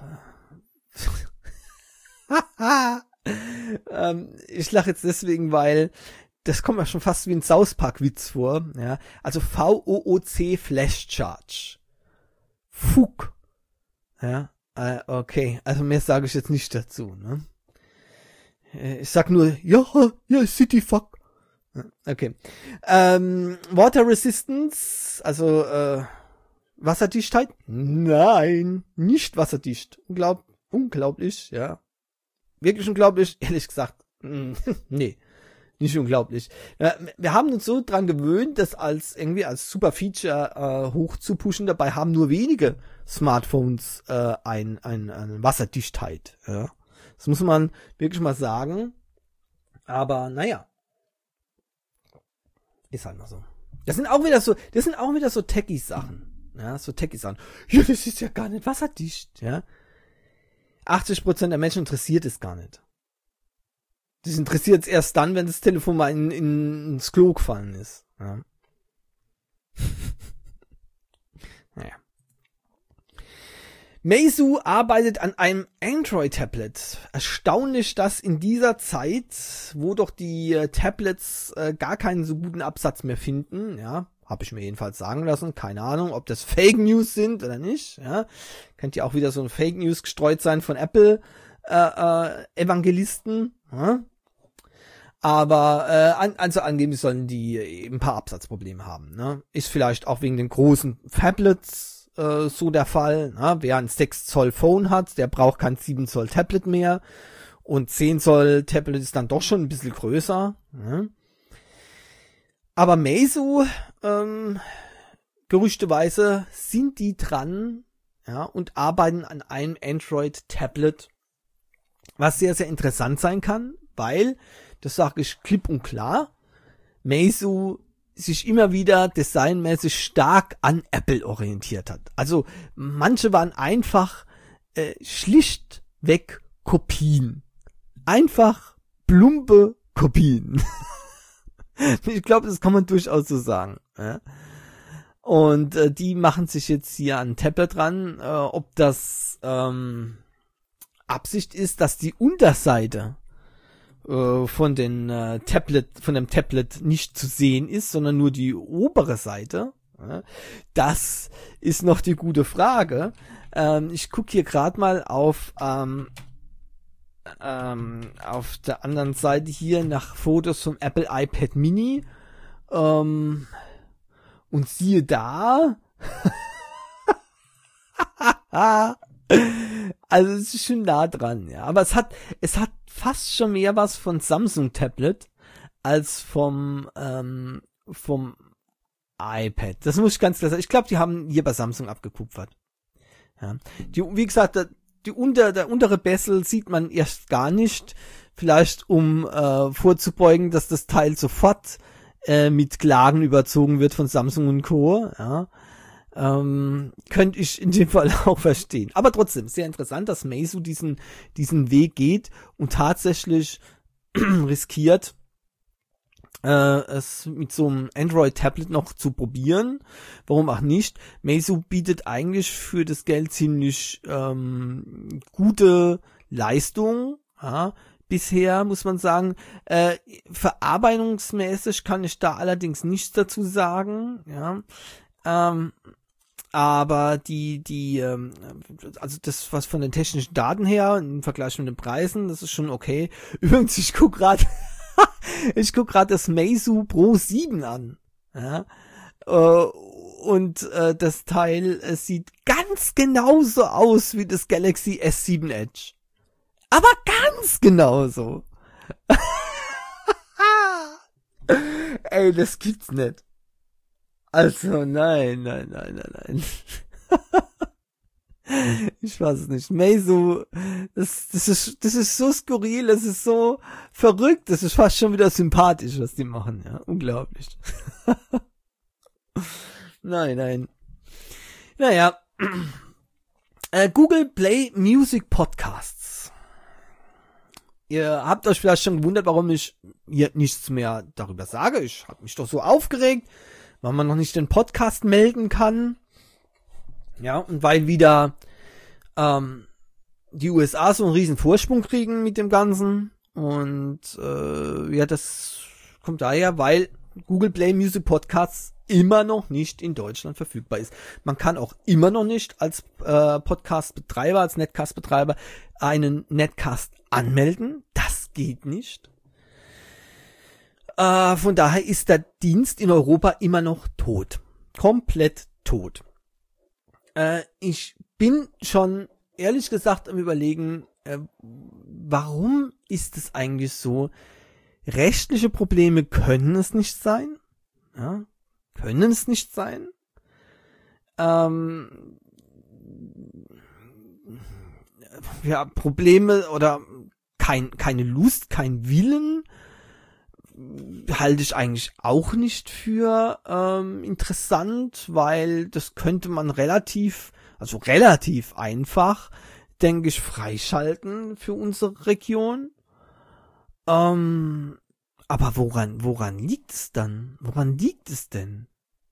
S1: ähm, ich lache jetzt deswegen, weil das kommt mir schon fast wie ein South Park Witz vor, ja, also V O O C Flash Charge. Fuck. Ja, äh, okay, also mehr sage ich jetzt nicht dazu, ne? Ich sag nur, ja, ja, City Fuck. Okay. Ähm, Water Resistance, also äh, Wasserdichtheit? Nein, nicht wasserdicht. Unglaub, unglaublich, ja. Wirklich unglaublich, ehrlich gesagt, nee, nicht unglaublich. Ja, wir haben uns so dran gewöhnt, das als irgendwie als super Feature äh, hoch zu pushen. Dabei haben nur wenige Smartphones äh, ein, ein, eine Wasserdichtheit. Ja. Das muss man wirklich mal sagen. Aber naja, ist halt mal so. Das sind auch wieder so, das sind auch wieder so Techie-Sachen. Ja, so Techie-Sachen. Ja, das ist ja gar nicht wasserdicht. Ja. achtzig Prozent der Menschen interessiert es gar nicht. Das interessiert es erst dann, wenn das Telefon mal in, in, ins Klo gefallen ist. Ja. Naja. Meizu arbeitet an einem Android-Tablet. Erstaunlich, dass in dieser Zeit, wo doch die äh, Tablets äh, gar keinen so guten Absatz mehr finden, ja, habe ich mir jedenfalls sagen lassen. Keine Ahnung, ob das Fake News sind oder nicht. Ja, könnte ja auch wieder so ein Fake News gestreut sein von Apple äh, äh, Evangelisten. Ja? Aber äh, an, also angeblich sollen die eben ein paar Absatzprobleme haben. Ne? Ist vielleicht auch wegen den großen Tablets äh, so der Fall. Ne? Wer ein sechs Zoll Phone hat, der braucht kein sieben Zoll Tablet mehr. Und zehn Zoll Tablet ist dann doch schon ein bisschen größer. Ne? Aber Meizu, ähm, gerüchteweise sind die dran, ja, und arbeiten an einem Android-Tablet, was sehr, sehr interessant sein kann, weil, das sage ich klipp und klar, Meizu sich immer wieder designmäßig stark an Apple orientiert hat. Also manche waren einfach äh, schlichtweg Kopien. Einfach plumpe Kopien. Ich glaube, das kann man durchaus so sagen. Ja? Und äh, die machen sich jetzt hier an ein Tablet dran. Äh, ob das ähm, Absicht ist, dass die Unterseite äh, von den äh, Tablet, von dem Tablet nicht zu sehen ist, sondern nur die obere Seite. Ja? Das ist noch die gute Frage. Ähm, ich gucke hier gerade mal auf ähm, Ähm, auf der anderen Seite hier nach Fotos vom Apple iPad Mini ähm, und siehe da also es ist schon nah dran, ja, aber es hat es hat fast schon mehr was von Samsung Tablet als vom ähm, vom iPad. Das muss ich ganz klar sagen. Ich glaube, die haben hier bei Samsung abgekupfert. Ja. Die, wie gesagt, Die unter, der untere Bessel sieht man erst gar nicht, vielleicht um äh, vorzubeugen, dass das Teil sofort äh, mit Klagen überzogen wird von Samsung und Co. Ja. Ähm, könnte ich in dem Fall auch verstehen. Aber trotzdem, sehr interessant, dass Meizu diesen, diesen Weg geht und tatsächlich riskiert, äh, es mit so einem Android-Tablet noch zu probieren. Warum auch nicht? Meizu bietet eigentlich für das Geld ziemlich ähm, gute Leistung. Ja. Bisher muss man sagen, äh, verarbeitungsmäßig kann ich da allerdings nichts dazu sagen. Ja. Ähm, aber die, die, ähm, also das, was von den technischen Daten her im Vergleich mit den Preisen, das ist schon okay. Übrigens, ich guck gerade, ich guck gerade das Meizu Pro sieben an. Ja. Äh, und äh, das Teil äh, sieht ganz genauso aus wie das Galaxy S sieben Edge. Aber ganz genauso. Ey, das gibt's nicht. Also, nein, nein, nein, nein, nein. Ich weiß es nicht. Meizu, das, das ist, das ist so skurril, das ist so verrückt, das ist fast schon wieder sympathisch, was die machen, ja. Unglaublich. Nein, nein. Naja. Äh, Google Play Music Podcasts. Ihr habt euch vielleicht schon gewundert, warum ich hier nichts mehr darüber sage. Ich habe mich doch so aufgeregt, weil man noch nicht den Podcast melden kann. Ja, und weil wieder ähm, die U S A so einen riesen Vorsprung kriegen mit dem Ganzen. Und äh, ja, das kommt daher, weil Google Play Music Podcasts immer noch nicht in Deutschland verfügbar ist. Man kann auch immer noch nicht als äh, Podcast-Betreiber, als Netcast-Betreiber einen Netcast anmelden. Das geht nicht. Äh, von daher ist der Dienst in Europa immer noch tot. Komplett tot. Äh, ich bin schon ehrlich gesagt am Überlegen, äh, warum ist es eigentlich so? Rechtliche Probleme können es nicht sein. Ja, können es nicht sein. Ähm, ja, Probleme oder kein, keine Lust, kein Willen halte ich eigentlich auch nicht für ähm, interessant, weil das könnte man relativ, also relativ einfach, denke ich, freischalten für unsere Region. Ähm, aber woran, woran liegt es dann? Woran liegt es denn?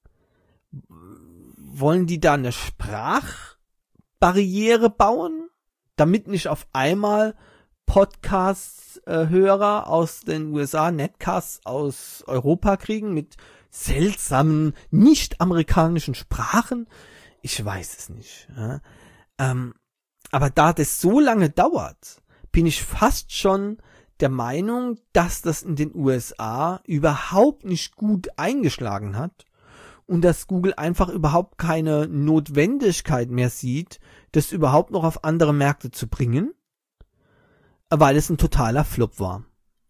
S1: Wollen die da eine Sprachbarriere bauen, damit nicht auf einmal Podcast-Hörer aus den U S A, Netcasts aus Europa kriegen mit seltsamen, nicht amerikanischen Sprachen? Ich weiß es nicht. Ja. Ähm, aber da das so lange dauert, bin ich fast schon der Meinung, dass das in den U S A überhaupt nicht gut eingeschlagen hat und dass Google einfach überhaupt keine Notwendigkeit mehr sieht, das überhaupt noch auf andere Märkte zu bringen, weil es ein totaler Flop war.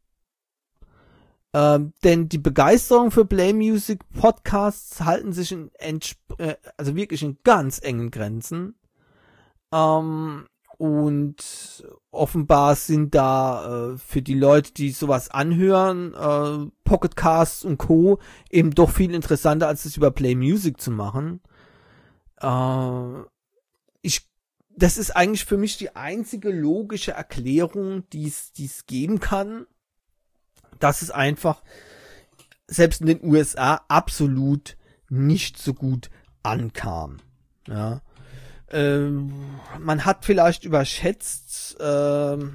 S1: Ähm, denn die Begeisterung für Play Music Podcasts halten sich in entsp- äh, also wirklich in ganz engen Grenzen. Ähm, und offenbar sind da äh, für die Leute, die sowas anhören, äh, Pocketcasts und Co. eben doch viel interessanter, als es über Play Music zu machen. Äh, ich Das ist eigentlich für mich die einzige logische Erklärung, die es die es geben kann, dass es einfach selbst in den U S A absolut nicht so gut ankam. Ja, ähm, man hat vielleicht überschätzt, ähm,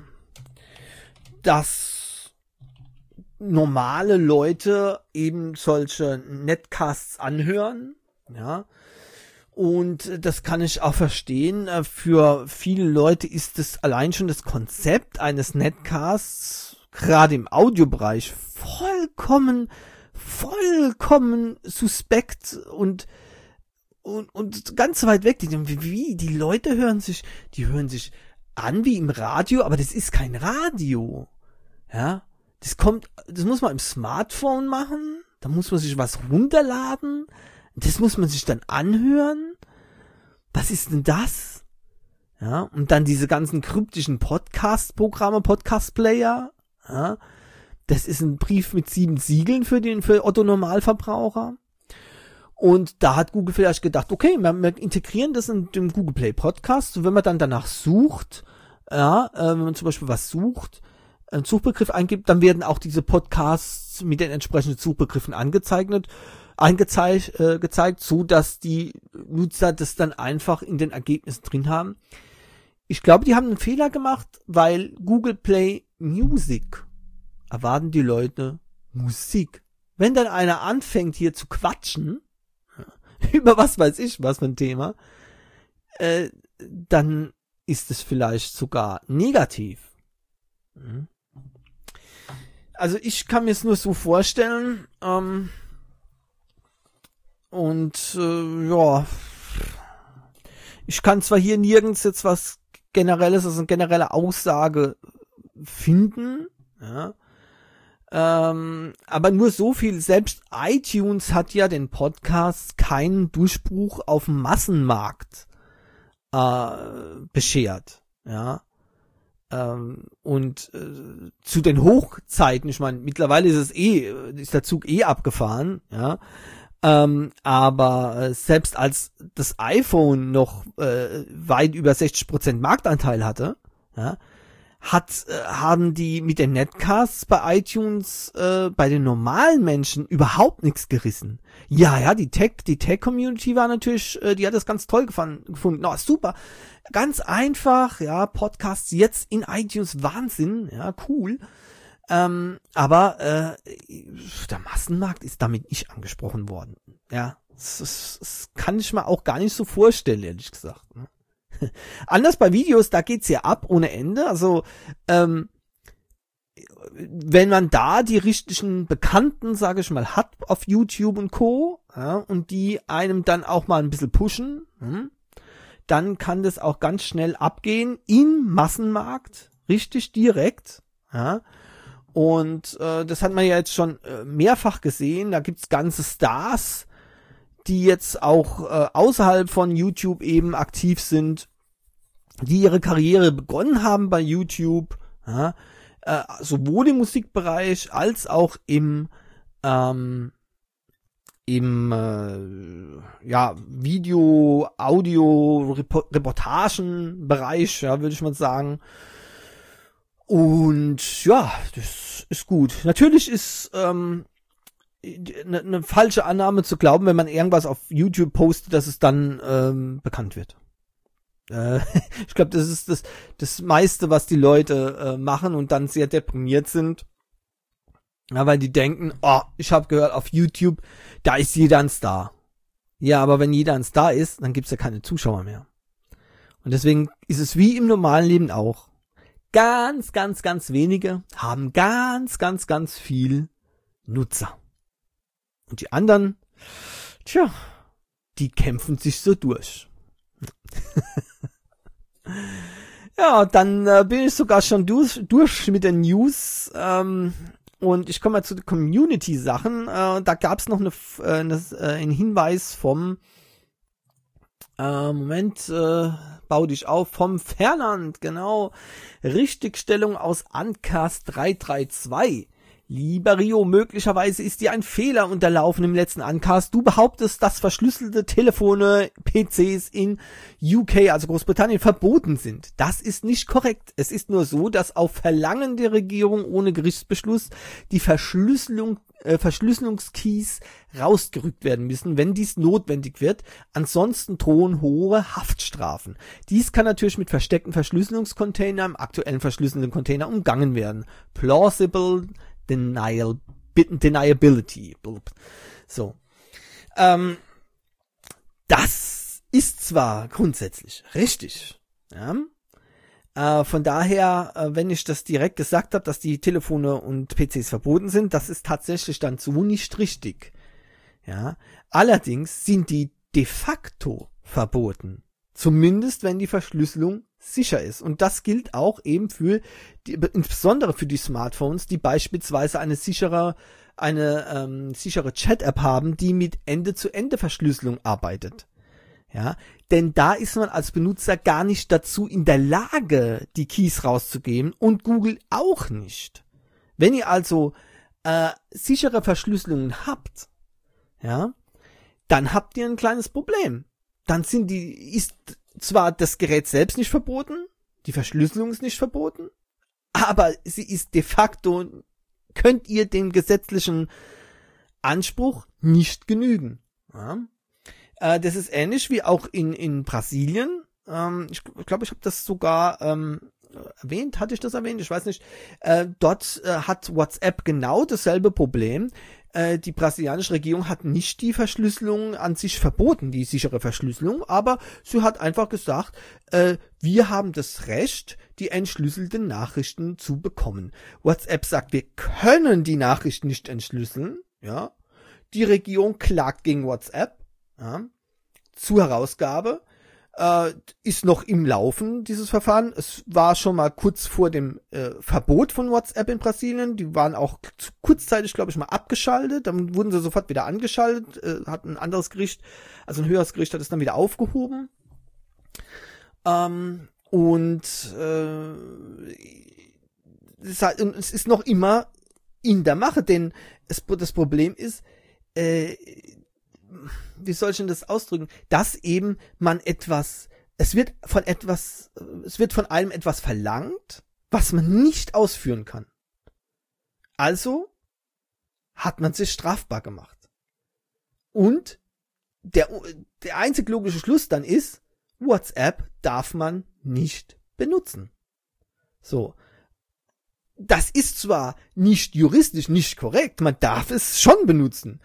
S1: dass normale Leute eben solche Netcasts anhören. Ja. Und das kann ich auch verstehen. Für viele Leute ist es allein schon das Konzept eines Netcasts, gerade im Audiobereich, vollkommen, vollkommen suspekt und, und, und ganz weit weg. Die, wie, die Leute hören sich, die hören sich an wie im Radio, aber das ist kein Radio. Ja, das kommt, das muss man im Smartphone machen. Da muss man sich was runterladen. Das muss man sich dann anhören. Was ist denn das? Ja, und dann diese ganzen kryptischen Podcast-Programme, Podcast-Player. Ja, das ist ein Brief mit sieben Siegeln für den, für Otto-Normalverbraucher. Und da hat Google vielleicht gedacht, okay, wir, wir integrieren das in den Google Play Podcast. Und wenn man dann danach sucht, ja, äh, wenn man zum Beispiel was sucht, einen Suchbegriff eingibt, dann werden auch diese Podcasts mit den entsprechenden Suchbegriffen angezeichnet, angezeigt, äh, gezeigt, so dass die Nutzer das dann einfach in den Ergebnissen drin haben. Ich glaube, die haben einen Fehler gemacht, weil Google Play Music erwarten die Leute Musik. Wenn dann einer anfängt hier zu quatschen, über was weiß ich, was für ein Thema, äh, dann ist es vielleicht sogar negativ. Also ich kann mir es nur so vorstellen, ähm, und äh, ja, ich kann zwar hier nirgends jetzt was Generelles, also eine generelle Aussage finden, ja, ähm, aber nur so viel, selbst iTunes hat ja den Podcast keinen Durchbruch auf dem Massenmarkt äh, beschert, ja, ähm, und äh, zu den Hochzeiten, ich meine, mittlerweile ist es eh, ist der Zug eh abgefahren, ja, ähm, aber äh, selbst als das iPhone noch äh, weit über sechzig Prozent Marktanteil hatte, ja, hat äh, haben die mit den Netcasts bei iTunes äh, bei den normalen Menschen überhaupt nichts gerissen. Ja, ja, die Tech, die Tech-Community war natürlich, äh, die hat das ganz toll gefunden. gefunden. Oh, super, ganz einfach, ja, Podcasts jetzt in iTunes, Wahnsinn, ja, cool. Ähm, aber äh, der Massenmarkt ist damit nicht angesprochen worden. Ja, das, das, das kann ich mir auch gar nicht so vorstellen, ehrlich gesagt. Anders bei Videos, da geht's ja ab ohne Ende. Also ähm, wenn man da die richtigen Bekannten, sage ich mal, hat auf YouTube und Co. Ja, und die einem dann auch mal ein bisschen pushen, hm, dann kann das auch ganz schnell abgehen im Massenmarkt, richtig direkt. Ja. Und äh, das hat man ja jetzt schon äh, mehrfach gesehen. Da gibt's ganze Stars, die jetzt auch äh, außerhalb von YouTube eben aktiv sind, die ihre Karriere begonnen haben bei YouTube, ja, äh, sowohl im Musikbereich als auch im ähm, im äh, ja Video, Audio, Repo- Reportagenbereich, ja, würde ich mal sagen. Und ja, das ist gut. Natürlich ist ähm, eine, eine falsche Annahme zu glauben, wenn man irgendwas auf YouTube postet, dass es dann ähm, bekannt wird. Äh, ich glaube, das ist das, das meiste, was die Leute äh, machen und dann sehr deprimiert sind. Ja, weil die denken, oh, ich habe gehört, auf YouTube, da ist jeder ein Star. Ja, aber wenn jeder ein Star ist, dann gibt's ja keine Zuschauer mehr. Und deswegen ist es wie im normalen Leben auch. Ganz, ganz, ganz wenige haben ganz, ganz, ganz viel Nutzer. Und die anderen, tja, die kämpfen sich so durch. Ja, dann äh, bin ich sogar schon durch, durch mit den News. Ähm, und ich komme mal zu den Community-Sachen. Äh, da gab es noch eine, äh, eine, äh, einen Hinweis vom äh, Moment, äh, bau dich auf, vom Fernand, genau. Richtigstellung aus Uncast drei drei zwei. Lieber Rio, möglicherweise ist dir ein Fehler unterlaufen im letzten Uncast. Du behauptest, dass verschlüsselte Telefone, P Cs in U K, also Großbritannien, verboten sind. Das ist nicht korrekt. Es ist nur so, dass auf Verlangen der Regierung ohne Gerichtsbeschluss die Verschlüsselung, äh, Verschlüsselungskeys rausgerückt werden müssen, wenn dies notwendig wird. Ansonsten drohen hohe Haftstrafen. Dies kann natürlich mit versteckten Verschlüsselungscontainern, im aktuellen verschlüsselten Container umgangen werden. Plausible Denial, Deniability. So. Ähm, das ist zwar grundsätzlich richtig, ja. Äh, von daher, äh, wenn ich das direkt gesagt habe, dass die Telefone und P Cs verboten sind, das ist tatsächlich dann so nicht richtig. Ja. Allerdings sind die de facto verboten. Zumindest wenn die Verschlüsselung sicher ist. Und das gilt auch eben für die, insbesondere für die Smartphones, die beispielsweise eine sichere, eine ähm, sichere Chat-App haben, die mit Ende-zu-Ende-Verschlüsselung arbeitet. Ja, denn da ist man als Benutzer gar nicht dazu in der Lage, die Keys rauszugeben und Google auch nicht. Wenn ihr also äh, sichere Verschlüsselungen habt, ja, dann habt ihr ein kleines Problem. Dann sind die, ist zwar das Gerät selbst nicht verboten, die Verschlüsselung ist nicht verboten, aber sie ist de facto, könnt ihr dem gesetzlichen Anspruch nicht genügen. Ja? Äh, das ist ähnlich wie auch in, in Brasilien. Ähm, ich glaube, ich habe das sogar ähm, erwähnt, hatte ich das erwähnt? Ich weiß nicht. Äh, dort äh, hat WhatsApp genau dasselbe Problem. Äh, die brasilianische Regierung hat nicht die Verschlüsselung an sich verboten, die sichere Verschlüsselung, aber sie hat einfach gesagt, äh, wir haben das Recht, die entschlüsselten Nachrichten zu bekommen. WhatsApp sagt, wir können die Nachrichten nicht entschlüsseln. Ja, die Regierung klagt gegen WhatsApp. Ja, zur Herausgabe. Äh, ist noch im Laufen, dieses Verfahren. Es war schon mal kurz vor dem äh, Verbot von WhatsApp in Brasilien. Die waren auch kurzzeitig, glaube ich, mal abgeschaltet. Dann wurden sie sofort wieder angeschaltet. Äh, hat ein anderes Gericht, also ein höheres Gericht hat es dann wieder aufgehoben. Ähm, und äh, es, hat, es ist noch immer in der Mache, denn es, das Problem ist, äh, wie soll ich denn das ausdrücken, dass eben man etwas, es wird von etwas, es wird von einem etwas verlangt, was man nicht ausführen kann. Also hat man sich strafbar gemacht. Und der, der einzig logische Schluss dann ist, WhatsApp darf man nicht benutzen. So. Das ist zwar nicht juristisch nicht korrekt, man darf es schon benutzen,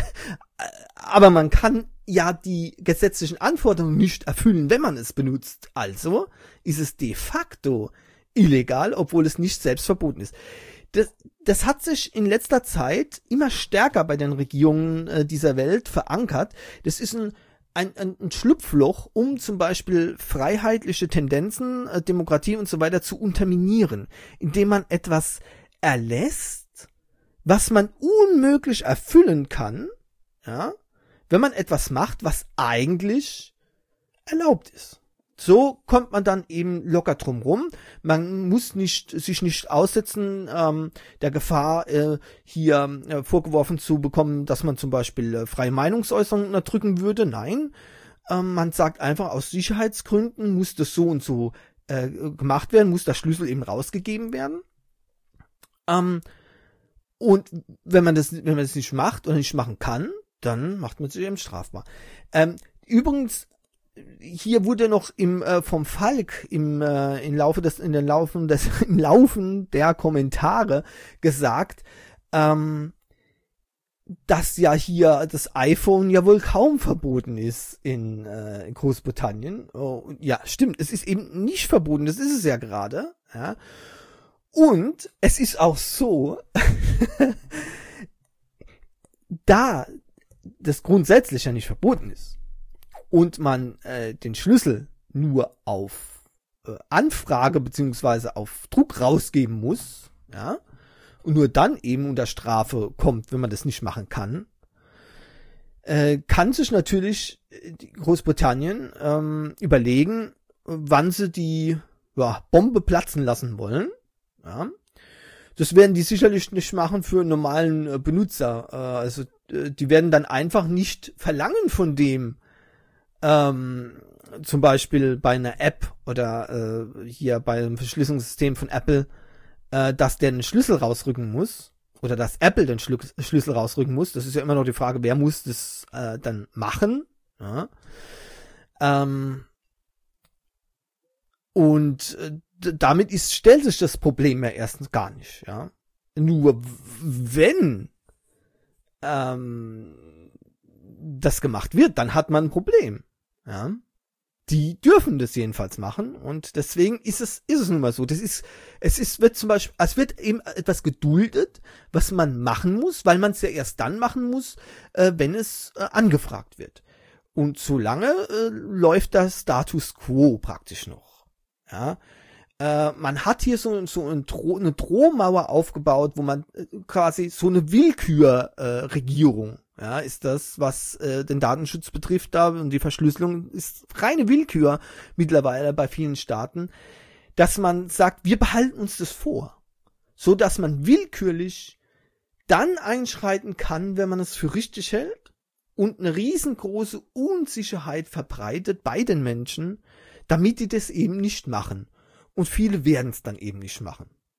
S1: aber man kann ja die gesetzlichen Anforderungen nicht erfüllen, wenn man es benutzt. Also ist es de facto illegal, obwohl es nicht selbst verboten ist. Das, das hat sich in letzter Zeit immer stärker bei den Regierungen äh, dieser Welt verankert. Das ist ein Ein, ein, ein Schlupfloch, um zum Beispiel freiheitliche Tendenzen, äh, Demokratie und so weiter zu unterminieren, indem man etwas erlässt, was man unmöglich erfüllen kann, ja, wenn man etwas macht, was eigentlich erlaubt ist. So kommt man dann eben locker drum rum. Man muss nicht sich nicht aussetzen ähm, der Gefahr, äh, hier äh, vorgeworfen zu bekommen, dass man zum Beispiel äh, freie Meinungsäußerung unterdrücken würde. Nein, ähm, man sagt einfach, aus Sicherheitsgründen muss das so und so äh, gemacht werden, muss der Schlüssel eben rausgegeben werden. Ähm, und wenn man das, wenn man das nicht macht oder nicht machen kann, dann macht man sich eben strafbar. Ähm, übrigens, hier wurde noch im äh, vom Falk im äh, im Laufe des in den Laufen des im Laufen der Kommentare gesagt, ähm, dass ja hier das iPhone ja wohl kaum verboten ist in, äh, in Großbritannien. Oh, ja, stimmt, es ist eben nicht verboten, das ist es ja gerade. Ja. Und es ist auch so, da das grundsätzlich ja nicht verboten ist und man äh, den Schlüssel nur auf äh, Anfrage beziehungsweise auf Druck rausgeben muss, ja, und nur dann eben unter Strafe kommt, wenn man das nicht machen kann, äh, kann sich natürlich Großbritannien ähm, überlegen, wann sie die ja, Bombe platzen lassen wollen. Ja. Das werden die sicherlich nicht machen für einen normalen äh, Benutzer. Äh, also äh, die werden dann einfach nicht verlangen von dem, ähm, zum Beispiel bei einer App oder äh, hier bei einem Verschlüsselungssystem von Apple, äh, dass der einen Schlüssel rausrücken muss oder dass Apple den Schlu- Schlüssel rausrücken muss. Das ist ja immer noch die Frage, wer muss das äh, dann machen. Ja. Ähm, und äh, damit ist, stellt sich das Problem ja erstens gar nicht. Ja. Nur wenn ähm, das gemacht wird, dann hat man ein Problem. Ja. Die dürfen das jedenfalls machen und deswegen ist es ist es nun mal so. Das ist es ist wird zum Beispiel es wird eben etwas geduldet, was man machen muss, weil man es ja erst dann machen muss, äh, wenn es äh, angefragt wird. Und solange äh, läuft das Status Quo praktisch noch. Ja. Äh, man hat hier so, so eine, Dro- eine Drohmauer aufgebaut, wo man äh, quasi so eine Willkürregierung äh, ja, ist das, was äh, den Datenschutz betrifft da und die Verschlüsselung ist reine Willkür mittlerweile bei vielen Staaten, dass man sagt, wir behalten uns das vor, so dass man willkürlich dann einschreiten kann, wenn man es für richtig hält und eine riesengroße Unsicherheit verbreitet bei den Menschen, damit die das eben nicht machen. Und viele werden es dann eben nicht machen.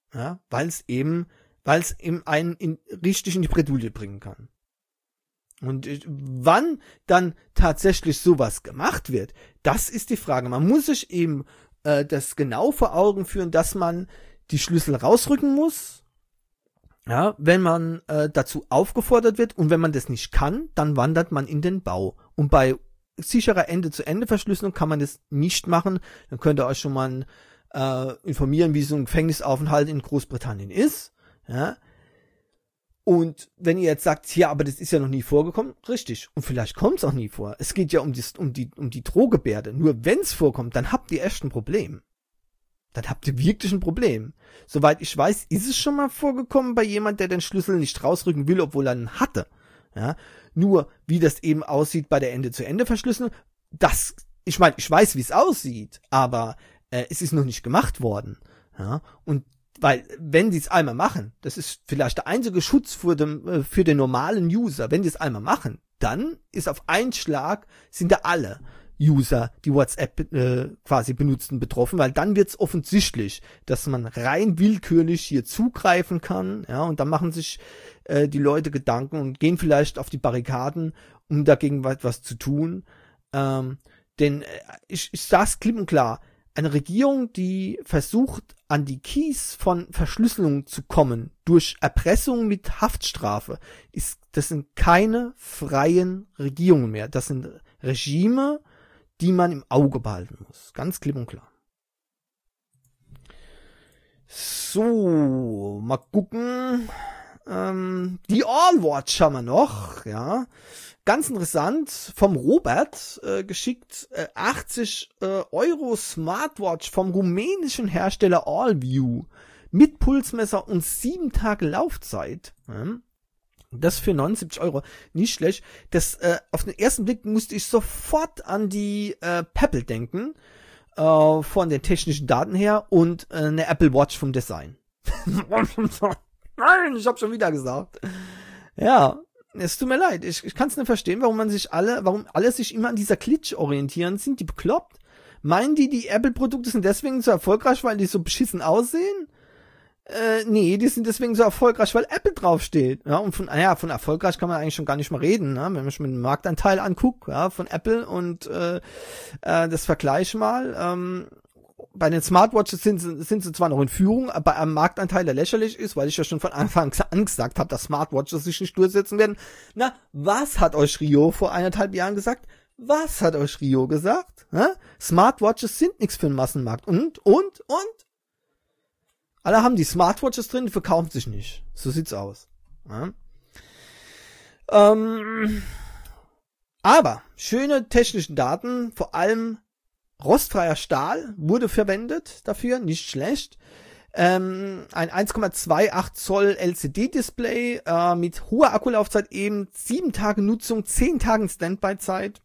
S1: Ja, weil es eben, weil es eben einen in, richtig in die Bredouille bringen kann. Und wann dann tatsächlich sowas gemacht wird, das ist die Frage. Man muss sich eben äh, das genau vor Augen führen, dass man die Schlüssel rausrücken muss, ja, wenn man äh, dazu aufgefordert wird, und wenn man das nicht kann, dann wandert man in den Bau. Und bei sicherer Ende-zu-Ende-Verschlüsselung kann man das nicht machen. Dann könnt ihr euch schon mal äh, informieren, wie so ein Gefängnisaufenthalt in Großbritannien ist. Ja. Und wenn ihr jetzt sagt, ja, aber das ist ja noch nie vorgekommen, richtig. Und vielleicht kommt es auch nie vor. Es geht ja um die, um die, um die Drohgebärde. Nur wenn es vorkommt, dann habt ihr echt ein Problem. Dann habt ihr wirklich ein Problem. Soweit ich weiß, ist es schon mal vorgekommen bei jemand, der den Schlüssel nicht rausrücken will, obwohl er ihn hatte. Ja. Nur, wie das eben aussieht bei der Ende-zu-Ende-Verschlüsselung, das, ich meine, ich weiß, wie es aussieht, aber äh, es ist noch nicht gemacht worden. Ja. Und weil, wenn die es einmal machen, das ist vielleicht der einzige Schutz für den, äh, für den normalen User, wenn die es einmal machen, dann ist auf einen Schlag, sind da alle User, die WhatsApp äh, quasi benutzen, betroffen, weil dann wird es offensichtlich, dass man rein willkürlich hier zugreifen kann, ja, und dann machen sich äh, die Leute Gedanken und gehen vielleicht auf die Barrikaden, um dagegen was, was zu tun. Ähm, denn äh, ich, ich sag's klipp und klar, eine Regierung, die versucht, an die Keys von Verschlüsselung zu kommen, durch Erpressung mit Haftstrafe, ist, das sind keine freien Regierungen mehr. Das sind Regime, die man im Auge behalten muss. Ganz klipp und klar. So, mal gucken. Ähm, die Allwatch haben wir noch, ja. Ganz interessant, vom Robert äh, geschickt, äh, achtzig äh, Euro Smartwatch vom rumänischen Hersteller Allview mit Pulsmesser und sieben Tage Laufzeit. Ja. Das für neunundsiebzig Euro, nicht schlecht. Das äh, auf den ersten Blick musste ich sofort an die äh, Pebble denken, äh, von den technischen Daten her, und äh, eine Apple Watch vom Design. Nein, ich hab schon wieder gesagt. Ja, es tut mir leid. Ich, ich kann es nicht verstehen, warum man sich alle, warum alle sich immer an dieser Klitsch orientieren. Sind die bekloppt? Meinen die, die Apple-Produkte sind deswegen so erfolgreich, weil die so beschissen aussehen? Äh, nee, die sind deswegen so erfolgreich, weil Apple draufsteht. Ja, und von, naja, von erfolgreich kann man eigentlich schon gar nicht mehr reden, ne? Wenn man sich mit dem Marktanteil anguckt, ja, von Apple und äh, äh, das Vergleich mal. Ähm, bei den Smartwatches sind sie, sind sie zwar noch in Führung, aber bei einem Marktanteil, der lächerlich ist, weil ich ja schon von Anfang an gesagt habe, dass Smartwatches sich nicht durchsetzen werden. Na, was hat euch Rio vor eineinhalb Jahren gesagt? Was hat euch Rio gesagt? Ja? Smartwatches sind nichts für den Massenmarkt. Und, und, und? Alle haben die Smartwatches drin, die verkaufen sich nicht. So sieht's aus. Ja. Ähm, aber schöne technische Daten, vor allem rostfreier Stahl wurde verwendet dafür, nicht schlecht. Ähm, ein eins Komma achtundzwanzig Zoll L C D-Display äh, mit hoher Akkulaufzeit, eben sieben Tage Nutzung, zehn Tagen Standby-Zeit.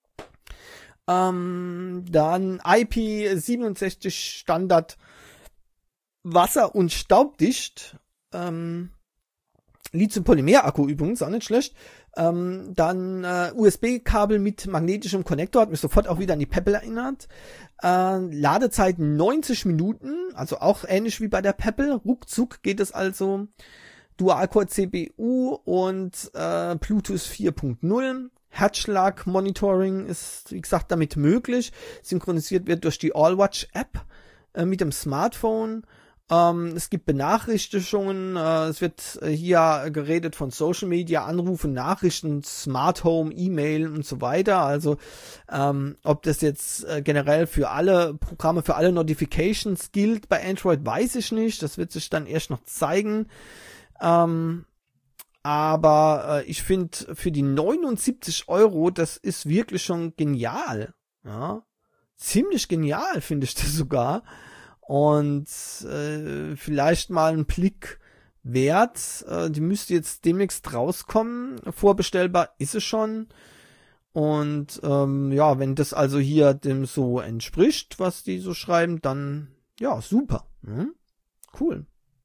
S1: Ähm, dann I P siebenundsechzig Standard, wasser- und staubdicht. Ähm, Lithium-Polymer-Akku übrigens, auch nicht schlecht. Ähm, dann äh, U S B-Kabel mit magnetischem Konnektor, hat mich sofort auch wieder an die Pebble erinnert. Äh, Ladezeit neunzig Minuten, also auch ähnlich wie bei der Pebble. Ruckzuck geht es also. Dual-Core-C P U und äh, Bluetooth vier Punkt null. Herzschlag-Monitoring ist, wie gesagt, damit möglich. Synchronisiert wird durch die Allwatch-App äh, mit dem Smartphone. Ähm, es gibt Benachrichtigungen, äh, es wird äh, hier geredet von Social Media, Anrufe, Nachrichten, Smart Home, E-Mail und so weiter. Also ähm, ob das jetzt äh, generell für alle Programme, für alle Notifications gilt bei Android, weiß ich nicht. Das wird sich dann erst noch zeigen. Ähm, aber äh, ich finde, für die neunundsiebzig Euro, das ist wirklich schon genial. Ja, ziemlich genial finde ich das sogar. Und äh, vielleicht mal einen Blick wert. Äh, die müsste jetzt demnächst rauskommen. Vorbestellbar ist es schon. Und ähm, ja, wenn das also hier dem so entspricht, was die so schreiben, dann ja, super. Hm? Cool.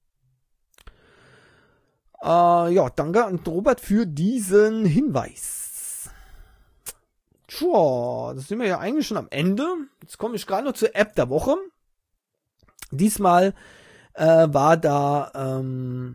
S1: Äh, ja, danke an Robert für diesen Hinweis. Tja, das sind wir ja eigentlich schon am Ende. Jetzt komme ich gerade noch zur App der Woche. Diesmal äh, war da ähm,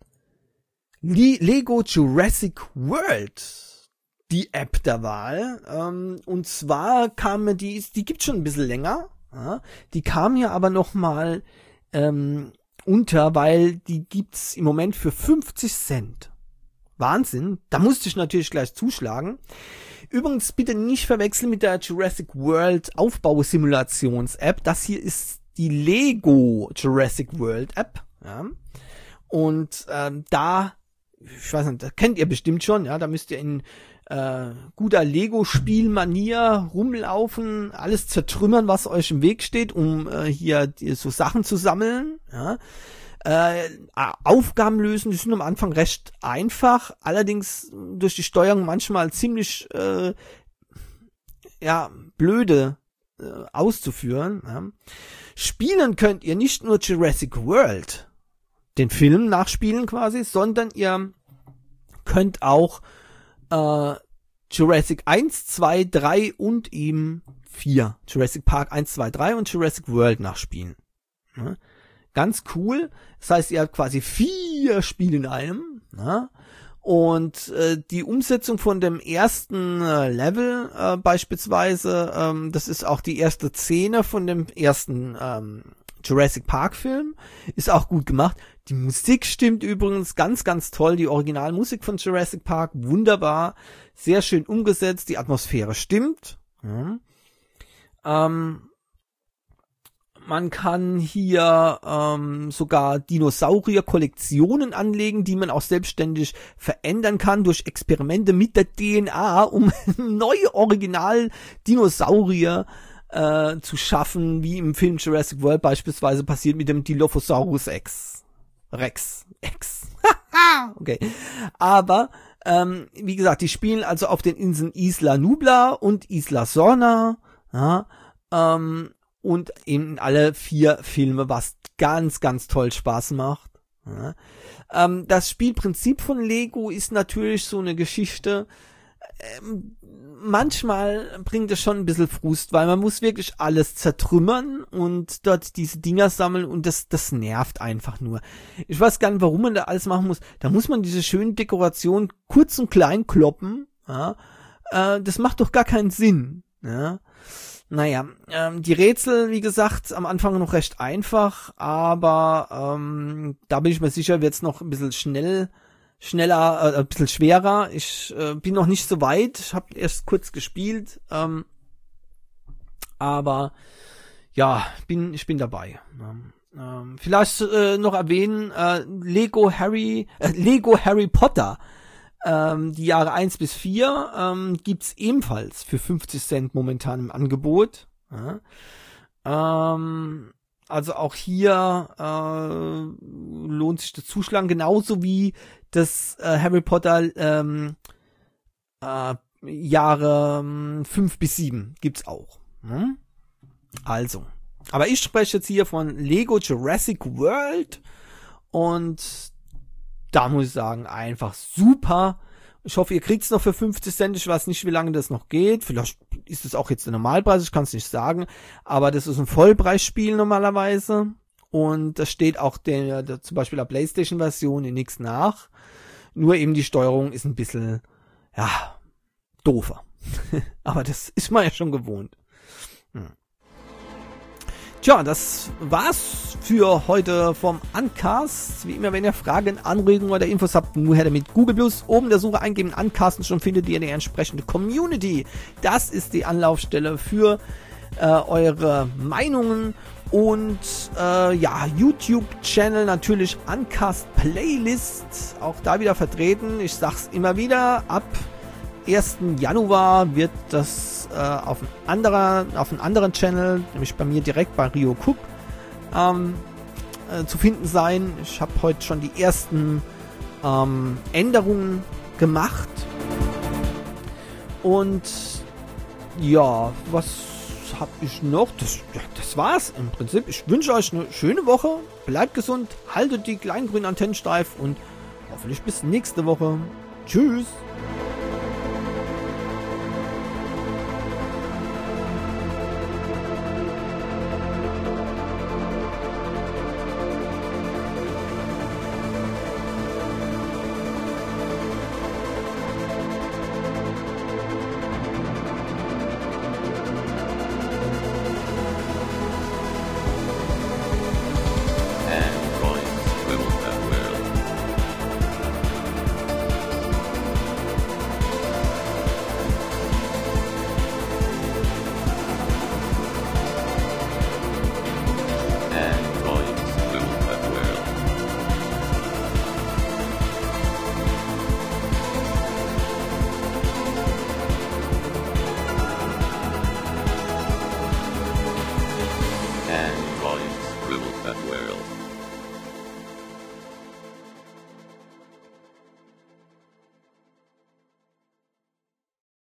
S1: Le- Lego Jurassic World die App der Wahl. Ähm, und zwar kam die, die gibt's schon ein bisschen länger. Ja, die kam ja aber noch mal ähm, unter, weil die gibt's im Moment für fünfzig Cent. Wahnsinn. Da musste ich natürlich gleich zuschlagen. Übrigens bitte nicht verwechseln mit der Jurassic World Aufbausimulations-App. Das hier ist die Lego Jurassic World App. Ja. Und ähm, da, ich weiß nicht, das kennt ihr bestimmt schon, ja, da müsst ihr in äh, guter Lego-Spielmanier rumlaufen, alles zertrümmern, was euch im Weg steht, um äh, hier die, so Sachen zu sammeln. Ja. Äh, Aufgaben lösen, die sind am Anfang recht einfach, allerdings durch die Steuerung manchmal ziemlich äh, ja blöde äh, auszuführen. Ja. Spielen könnt ihr nicht nur Jurassic World, den Film nachspielen quasi, sondern ihr könnt auch äh, Jurassic eins, zwei, drei und eben vier. Jurassic Park eins, zwei, drei und Jurassic World nachspielen. Ja. Ganz cool. Das heißt, ihr habt quasi vier Spiele in einem. Ja? Und äh, die Umsetzung von dem ersten äh, Level äh, beispielsweise, ähm, das ist auch die erste Szene von dem ersten ähm, Jurassic Park Film, ist auch gut gemacht. Die Musik stimmt übrigens ganz, ganz toll. Die Originalmusik von Jurassic Park, wunderbar. Sehr schön umgesetzt. Die Atmosphäre stimmt. Ja. Ähm, Man kann hier ähm, sogar Dinosaurier-Kollektionen anlegen, die man auch selbstständig verändern kann durch Experimente mit der D N A, um neue Original-Dinosaurier äh, zu schaffen, wie im Film Jurassic World beispielsweise passiert mit dem Dilophosaurus Rex. Rex. X. Okay. Aber, ähm, wie gesagt, die spielen also auf den Inseln Isla Nubla und Isla Sorna. Ja, ähm, und in alle vier Filme, was ganz, ganz toll Spaß macht. Ja. Ähm, das Spielprinzip von Lego ist natürlich so eine Geschichte. Ähm, manchmal bringt es schon ein bisschen Frust, weil man muss wirklich alles zertrümmern und dort diese Dinger sammeln und das, das nervt einfach nur. Ich weiß gar nicht, warum man da alles machen muss. Da muss man diese schönen Dekorationen kurz und klein kloppen. Ja. Äh, das macht doch gar keinen Sinn. Ja. Naja, ähm, die Rätsel, wie gesagt, am Anfang noch recht einfach, aber ähm, da bin ich mir sicher, wird's noch ein bisschen schnell, schneller, äh, ein bisschen schwerer. Ich äh, bin noch nicht so weit, ich habe erst kurz gespielt, ähm, aber ja, bin ich bin dabei. Ähm, vielleicht äh, noch erwähnen, äh, Lego Harry, äh, Lego Harry Potter. Ähm, die Jahre eins bis vier ähm, gibt's ebenfalls für fünfzig Cent momentan im Angebot. Ja. Ähm, also auch hier äh, lohnt sich das Zuschlagen, genauso wie das äh, Harry Potter ähm, äh, Jahre fünf bis sieben gibt's auch. Hm? Also, aber ich spreche jetzt hier von Lego Jurassic World und da muss ich sagen, einfach super. Ich hoffe, ihr kriegt es noch für fünfzig Cent. Ich weiß nicht, wie lange das noch geht. Vielleicht ist es auch jetzt der Normalpreis, ich kann es nicht sagen. Aber das ist ein Vollpreisspiel normalerweise. Und das steht auch der, der zum Beispiel der PlayStation-Version in nichts nach. Nur eben die Steuerung ist ein bisschen, ja, doofer. Aber das ist man ja schon gewohnt. Hm. Tja, das war's für heute vom Uncast. Wie immer, wenn ihr Fragen, Anregungen oder Infos habt, nur her damit Google Plus. Oben in der Suche eingeben, Uncast, und schon findet ihr die entsprechende Community. Das ist die Anlaufstelle für äh, eure Meinungen. Und äh, ja, YouTube-Channel natürlich Uncast Playlist. Auch da wieder vertreten. Ich sag's immer wieder, ab ersten Januar wird das äh, auf einem anderen, auf einem anderen Channel, nämlich bei mir direkt bei Rio Cook, ähm, äh, zu finden sein. Ich habe heute schon die ersten ähm, Änderungen gemacht. Und ja, was habe ich noch? Das, ja, das war's im Prinzip. Ich wünsche euch eine schöne Woche. Bleibt gesund, haltet die kleinen grünen Antennen steif und hoffentlich bis nächste Woche. Tschüss.